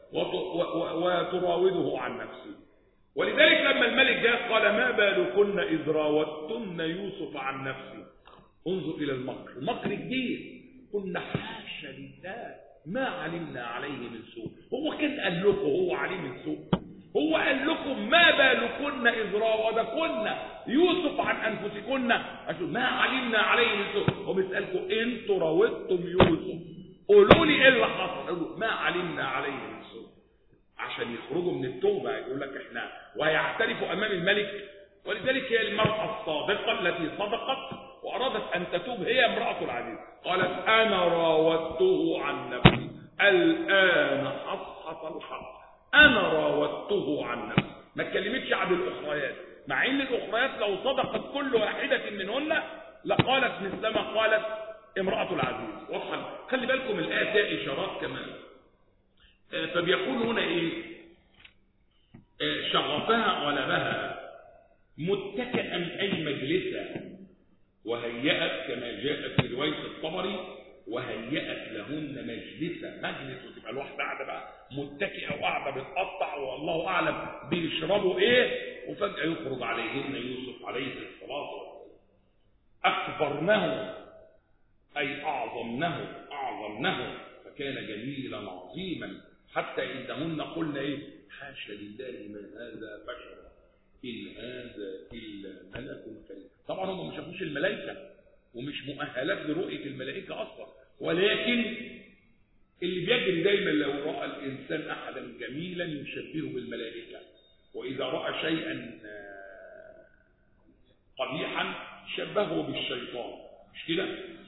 وتراوده عن نفسه. ولذلك لما الملك جاء قال ما بالكن إذ راوتن يوسف عن نفسه. انظر إلى المكر، المكر كبير. قلنا حاشا لله ما علمنا عليه من سوء. هو كان قال لكم هو عليه من سوء؟ هو قال لكم ما بالكن إذ راودكن يوسف عن أنفسكن ما علمنا عليه من سوء. هو بيسألكم انتوا راودتم يوسف، قولوا لي ايه اللي حصل؟ ما علمنا عليه من سوء، عشان يخرجوا من التوبة. يقول لك احنا ويعترفوا أمام الملك. ولذلك هي المرأة الصادقة التي صدقت وأرادت أن تتوب هي امرأة العزيز. قالت أنا راودته عن نفسي الآن حصحص الحق، أنا راودته عن نفسي. ما اتكلمتش عن الأخريات، مع إن الأخريات لو صدقت كل واحدة منهن لقالت مثلما قالت امرأة العزيز. واضحة؟ خلي بالكم الآية فيها إشارات كمان. فبيقول هنا إيه؟ شغفها غلبها متكئا أي مجلسا، وهيأت كما جاءت في رواية الطبري وهيأت لهن مجلسا. مجلس وتبقى الواحدة قاعدة بقى متكئة وقاعدة بتقطع والله أعلم بيشربوا إيه، وفجأة يخرج عليهن يوسف عليه الصلاة والسلام. أكبرنه أي أعظمنه فكان جميلا عظيما، حتى إنهن قلنا إيه حاشا لله ما هذا بشر إن هذا إلا ملك كريم. طبعا هم ما شافوش الملائكة ومش مؤهلات لرؤية الملائكة أصلا، ولكن اللي بيجري دايما لو رأى الإنسان أحدا جميلا يشبهه بالملائكة، وإذا رأى شيئا قبيحا شبهه بالشيطان، مش كده؟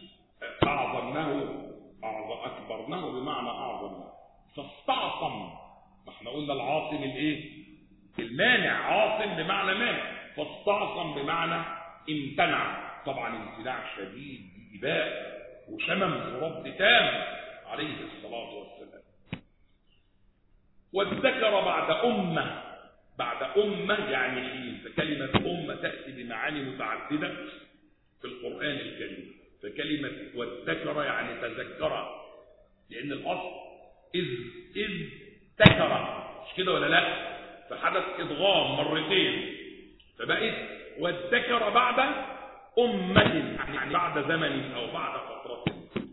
أكبرناه بمعنى أعظم. فاستعصم، ما احنا قلنا العاصم الايه؟ المانع. عاصم بمعنى مانع، فاستعصم بمعنى امتنع. طبعا امتناع شديد بإباء وشمم ورد تام عليه الصلاة والسلام. والذكر بعد أمة يعني حين. فكلمة أمة تأتي بمعاني متعددة في القرآن الكريم. فكلمة والذكر يعني تذكر، لأن الأصل إذ ذكر، مش كده ولا لا؟ فحدث إضغام مرتين، فبقت والذكر بعد أمة يعني بعد زمن أو بعد فترة.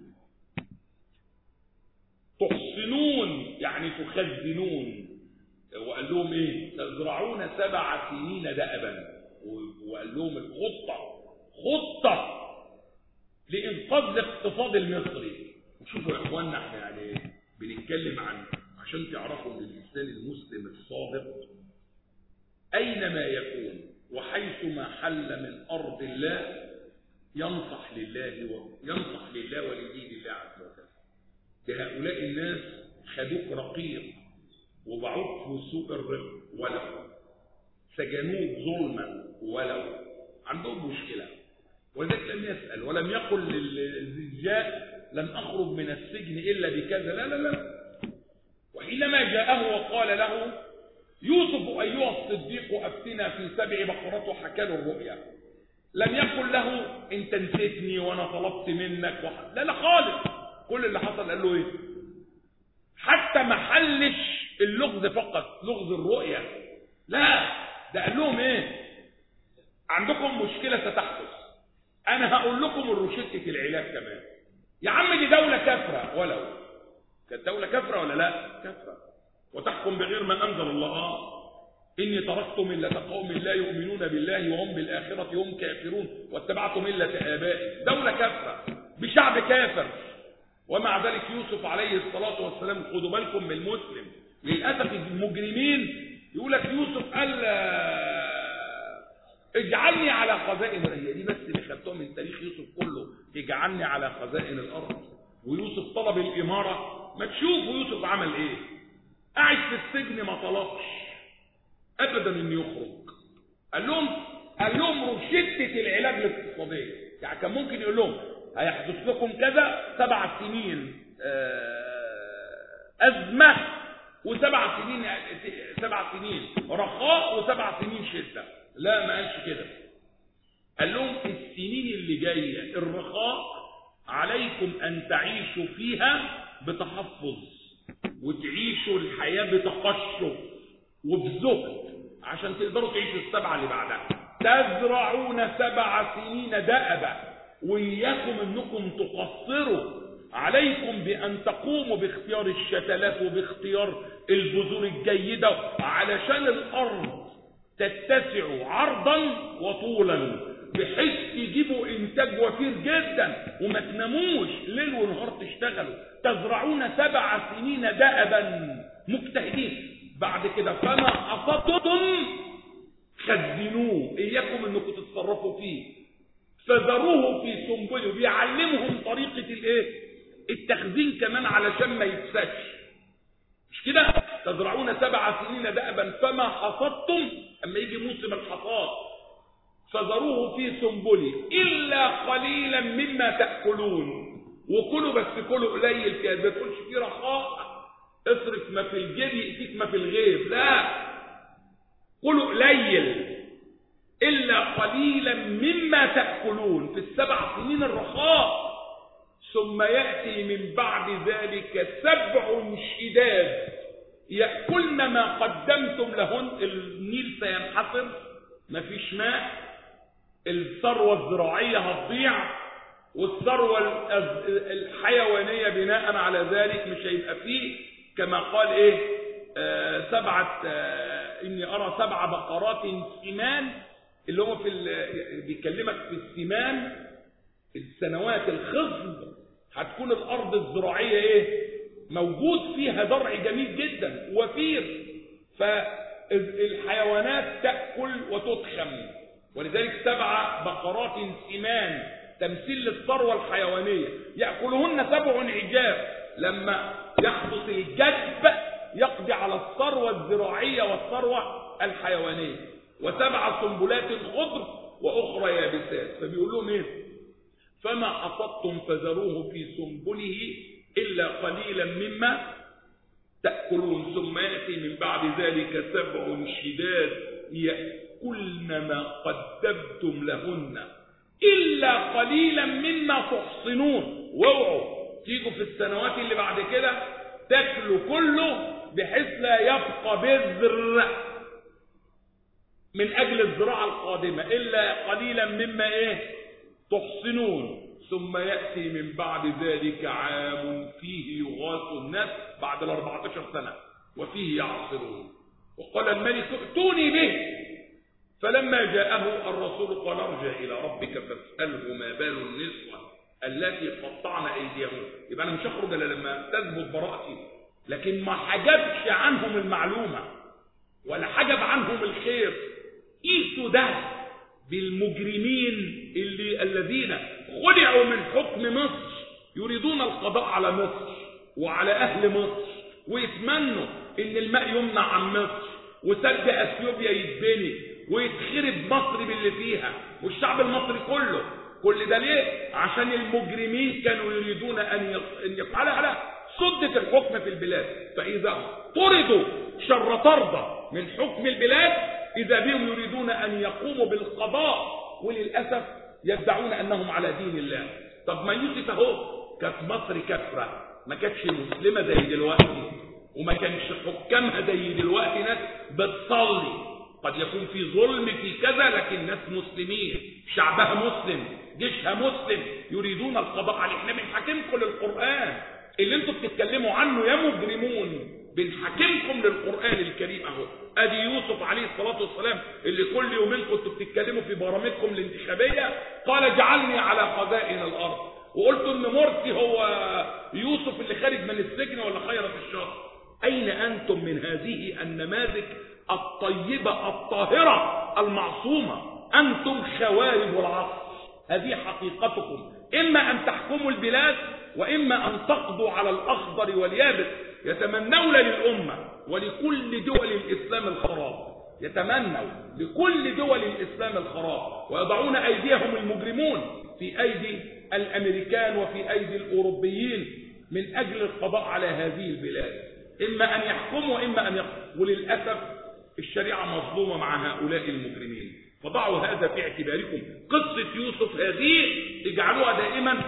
تحصنون يعني تخزنون. وقال لهم إيه؟ تزرعون 7 سنين دأبا. وقال لهم خطة لإنقاذ الاقتصاد المصري. وشوفوا يا إخواننا احنا يعني بنتكلم عشان تعرفوا ان الإنسان المسلم الصادق أينما يكون وحيثما حل من أرض الله ينصح لله ولدين الله عز وجل. بهؤلاء الناس خدوك رقيق وبعوك في سوق الرق ولو سجنوك ظلما ولو عندهم مشكلة، ولذلك لم يسأل ولم يقل للزجاج لن أخرج من السجن إلا بكذا، لا. وحينما جاءه وقال له يوسف أيها الصديق أفتنا في 7 بقرات وحكى له الرؤيا، لم يقل له انت نسيتني وانا طلبت منك لا خالص. كل اللي حصل قال له ايه؟ حتى ما حلش اللغز فقط، لغز الرؤيا، لا ده قال لهم ايه؟ عندكم مشكلة ستحدث، انا هقول لكم الروشتة العلاج كمان. يا عم دي دولة كافرة، ولو كانت دولة كافرة ولا لا؟ كافرة وتحكم بغير ما انزل الله. إني تركت ملة قوم لا يؤمنون بالله وهم بالآخرة هم كافرون واتبعت ملة آبائي. دولة كافرة بشعب كافر، ومع ذلك يوسف عليه الصلاة والسلام. خدوا بالكم من المسلم، للأسف المجرمين يقول لك يوسف قال اجعلني على خزائن. هي دي بس اللي خدتوها من تاريخ يوسف كله، اجعلني على خزائن الأرض. ويوسف طلب الإمارة. ما تشوفوا يوسف عمل ايه؟ قاعد في السجن ما طلبش ابدا ان يخرج. قال لهم روشتة العلاج الاقتصادية. يعني كان ممكن يقول لهم هيحدث لكم كذا 7 سنين أزمة و7 سنين 7 سنين رخاء و7 سنين شدة. لا ما قالش كده. قال لهم السنين اللي جاية الرخاء عليكم أن تعيشوا فيها بتحفظ، وتعيشوا الحياة بتقشف وبزهد عشان تقدروا تعيشوا السبعة اللي بعدها. تزرعون 7 سنين دأبا، وإياكم أنكم تقصروا. عليكم بأن تقوموا باختيار الشتلات وباختيار البذور الجيدة علشان الأرض تتسع عرضا وطولا، بحيث تجيبوا إنتاج وفير جدا وما تناموش ليل ونهار تشتغلوا. تزرعون 7 سنين دأبا مجتهدين. بعد كده فما حصدتم خزنوه، إياكم أنكم تتصرفوا فيه، فذروه في سنبله. بيعلمهم طريقة التخزين كمان علشان ما يتفسدش. مش كده؟ تزرعون 7 سنين دأبا فما حصدتم، اما يجي موسم الحصاد فذروه في سنبله إلا قليلا مما تأكلون. وكلوا، بس كلوا قليل كده، ما تقولش فيه رخاء اصرف ما في الجيب يأتيك ما في الغيب، لا، كلوا قليل إلا قليلا مما تأكلون في ال7 سنين الرخاء. ثم يأتي من بعد ذلك 7 شداد يأكلن ما قدمتم لهن. النيل سينحصر، مفيش ماء، الثروة الزراعية هتضيع، والثروة الحيوانية بناء على ذلك مش هيبقى فيه. كما قال إني أرى 7 بقرات سمان، اللي هو بيكلمك في السمان، السنوات الخصب هتكون الأرض الزراعية موجود فيها زرع جميل جدا وفير، فالحيوانات تأكل وتضخم. ولذلك 7 بقرات سمان تمثيل للثروة الحيوانية، يأكلهن 7 عجاف. لما يحدث الجدب يقضي على الثروة الزراعية والثروة الحيوانية. و7 سنبلات خضر وأخرى يابسات. فبيقول لهم فما حصدتم فذروه في سنبله إلا قليلا مما تأكلون. ثم يأتي من بعد ذلك 7 شداد يأكلن ما قدمتم لهن إلا قليلا مما تحصنون. واوعوا تيجوا في السنوات اللي بعد كده تاكلوا كله بحيث لا يبقى بذر من أجل الزراعة القادمة، إلا قليلا مما تحصنون. ثم يأتي من بعد ذلك عام فيه يغاث الناس بعد 14 سنة وفيه يعصرون. وقال الملك ائتوني به، فلما جاءه الرسول قال ارجع إلى ربك فاسأله ما بال النسوة التي قطعن أيديهم. يبقى أنا مش هخرج إلا لما تثبت براءتي، لكن ما حجبش عنهم المعلومة ولا حجب عنهم الخير. قيسوا ده بالمجرمين الذين خلعوا من حكم مصر، يريدون القضاء على مصر وعلى أهل مصر، ويتمنوا إن الماء يمنع عن مصر، وسد أثيوبيا يتبني، ويتخرب مصر باللي فيها والشعب المصري كله. كل ده ليه؟ عشان المجرمين كانوا يريدون أن يفعلوا على سدة الحكم في البلاد. فإذا طردوا شر طردة من حكم البلاد إذا بهم يريدون أن يقوموا بالقضاء، وللأسف يدعون أنهم على دين الله. طب ما يوسف اهو كانت مصر كافرة، ما كانتش مسلمة زي دلوقتي، وما كانش حكامها زي دلوقتي ناس بتصلي. قد يكون في ظلم في كذا، لكن ناس مسلمين، شعبها مسلم، جيشها مسلم، يريدون القضاء عليه. احنا بنحاكمكم للقرآن اللي انتم بتتكلموا عنه يا مجرمون، بنحاكمكم للقرآن الكريم اهو. ادي يوسف عليه الصلاة والسلام اللي كل يومين كنتوا بتتكلموا في برامجكم الانتخابية قال اجعلني على خزائن الارض، وقلت ان مرسي هو يوسف اللي خارج من السجن ولا خيرت الشر. اين انتم من هذه النماذج الطيبة الطاهرة المعصومة؟ انتم خوارب العصر، هذه حقيقتكم. اما ان تحكموا البلاد واما ان تقضوا على الاخضر واليابس. يتمنون للامة ولكل دول الاسلام الخراب، يتمنوا لكل دول الاسلام الخراب، ويضعون ايديهم المجرمون في ايدي الامريكان وفي ايدي الاوروبيين من اجل القضاء على هذه البلاد. اما ان يحكموا واما ان يقضوا. وللاسف الشريعة مظلومة مع هؤلاء المجرمين. فضعوا هذا في اعتباركم. قصة يوسف هذه اجعلوها دائما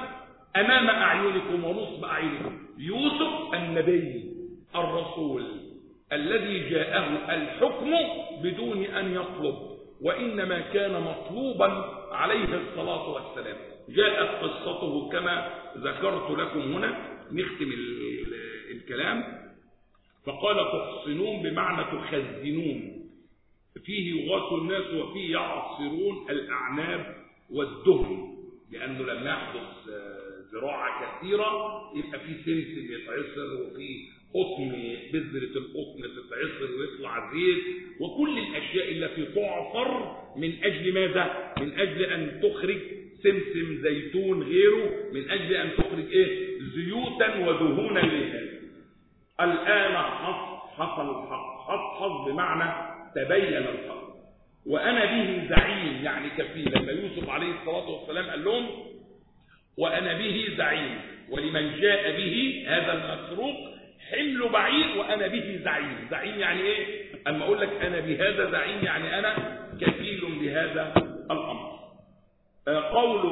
أمام أعينكم ونصب أعينكم. يوسف النبي الرسول الذي جاءه الحكم بدون أن يطلب، وإنما كان مطلوبا عليه الصلاة والسلام. جاءت قصته كما ذكرت لكم هنا. نختم الكلام. فقال تحصنون بمعنى تخزنون، فيه يغاث الناس وفيه يعصرون الأعناب والدهن، لأنه لما يحدث زراعة كثيرة يبقى فيه سمسم يتعصر، وفيه قطن، بذرة القطن تتعصر ويطلع زيت، وكل الأشياء التي تعصر من أجل ماذا؟ من أجل أن تخرج سمسم، زيتون، غيره، من أجل أن تخرج زيوتا ودهونا لها. الآن حصل الحق. حصل بمعنى تبين الحق. وأنا به زعيم، يعني كفيل. لما يوسف عليه الصلاة والسلام قال لهم وأنا به زعيم، ولمن جاء به هذا المسروق حمل بعير وأنا به زعيم. زعيم يعني إيه؟ أما أقول لك أنا بهذا زعيم يعني أنا كفيل بهذا الأمر. قول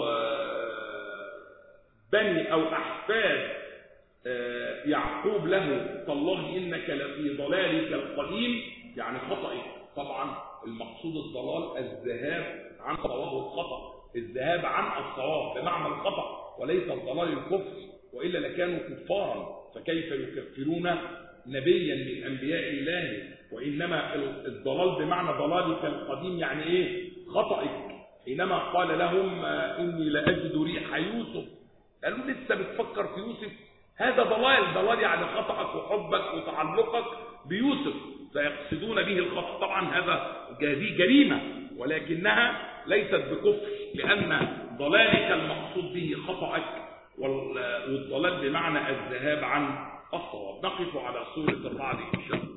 بني أو أحفاد يعقوب له تالله إنك لفي ضلالك القديم، يعني خطئك. طبعا المقصود الضلال الذهاب عن صواب الخطأ، الذهاب عن الصواب بمعنى الخطأ، وليس الضلال الكفر، وإلا لكانوا كفارا. فكيف يكفرون نبيا من أنبياء الله؟ وإنما الضلال بمعنى ضلالك القديم يعني إيه؟ خطئك. حينما قال لهم إني لأجد ريح يوسف، قالوا لسه بتفكر في يوسف؟ هذا ضلال يعني خطأك وحبك وتعلقك بيوسف، فيقصدون به الخطأ. طبعا هذه جريمة، ولكنها ليست بكفر، لأن ضلالك المقصود به خطأك، والضلال بمعنى الذهاب عن الصواب. نقف على سورة الرعد إن شاء الله.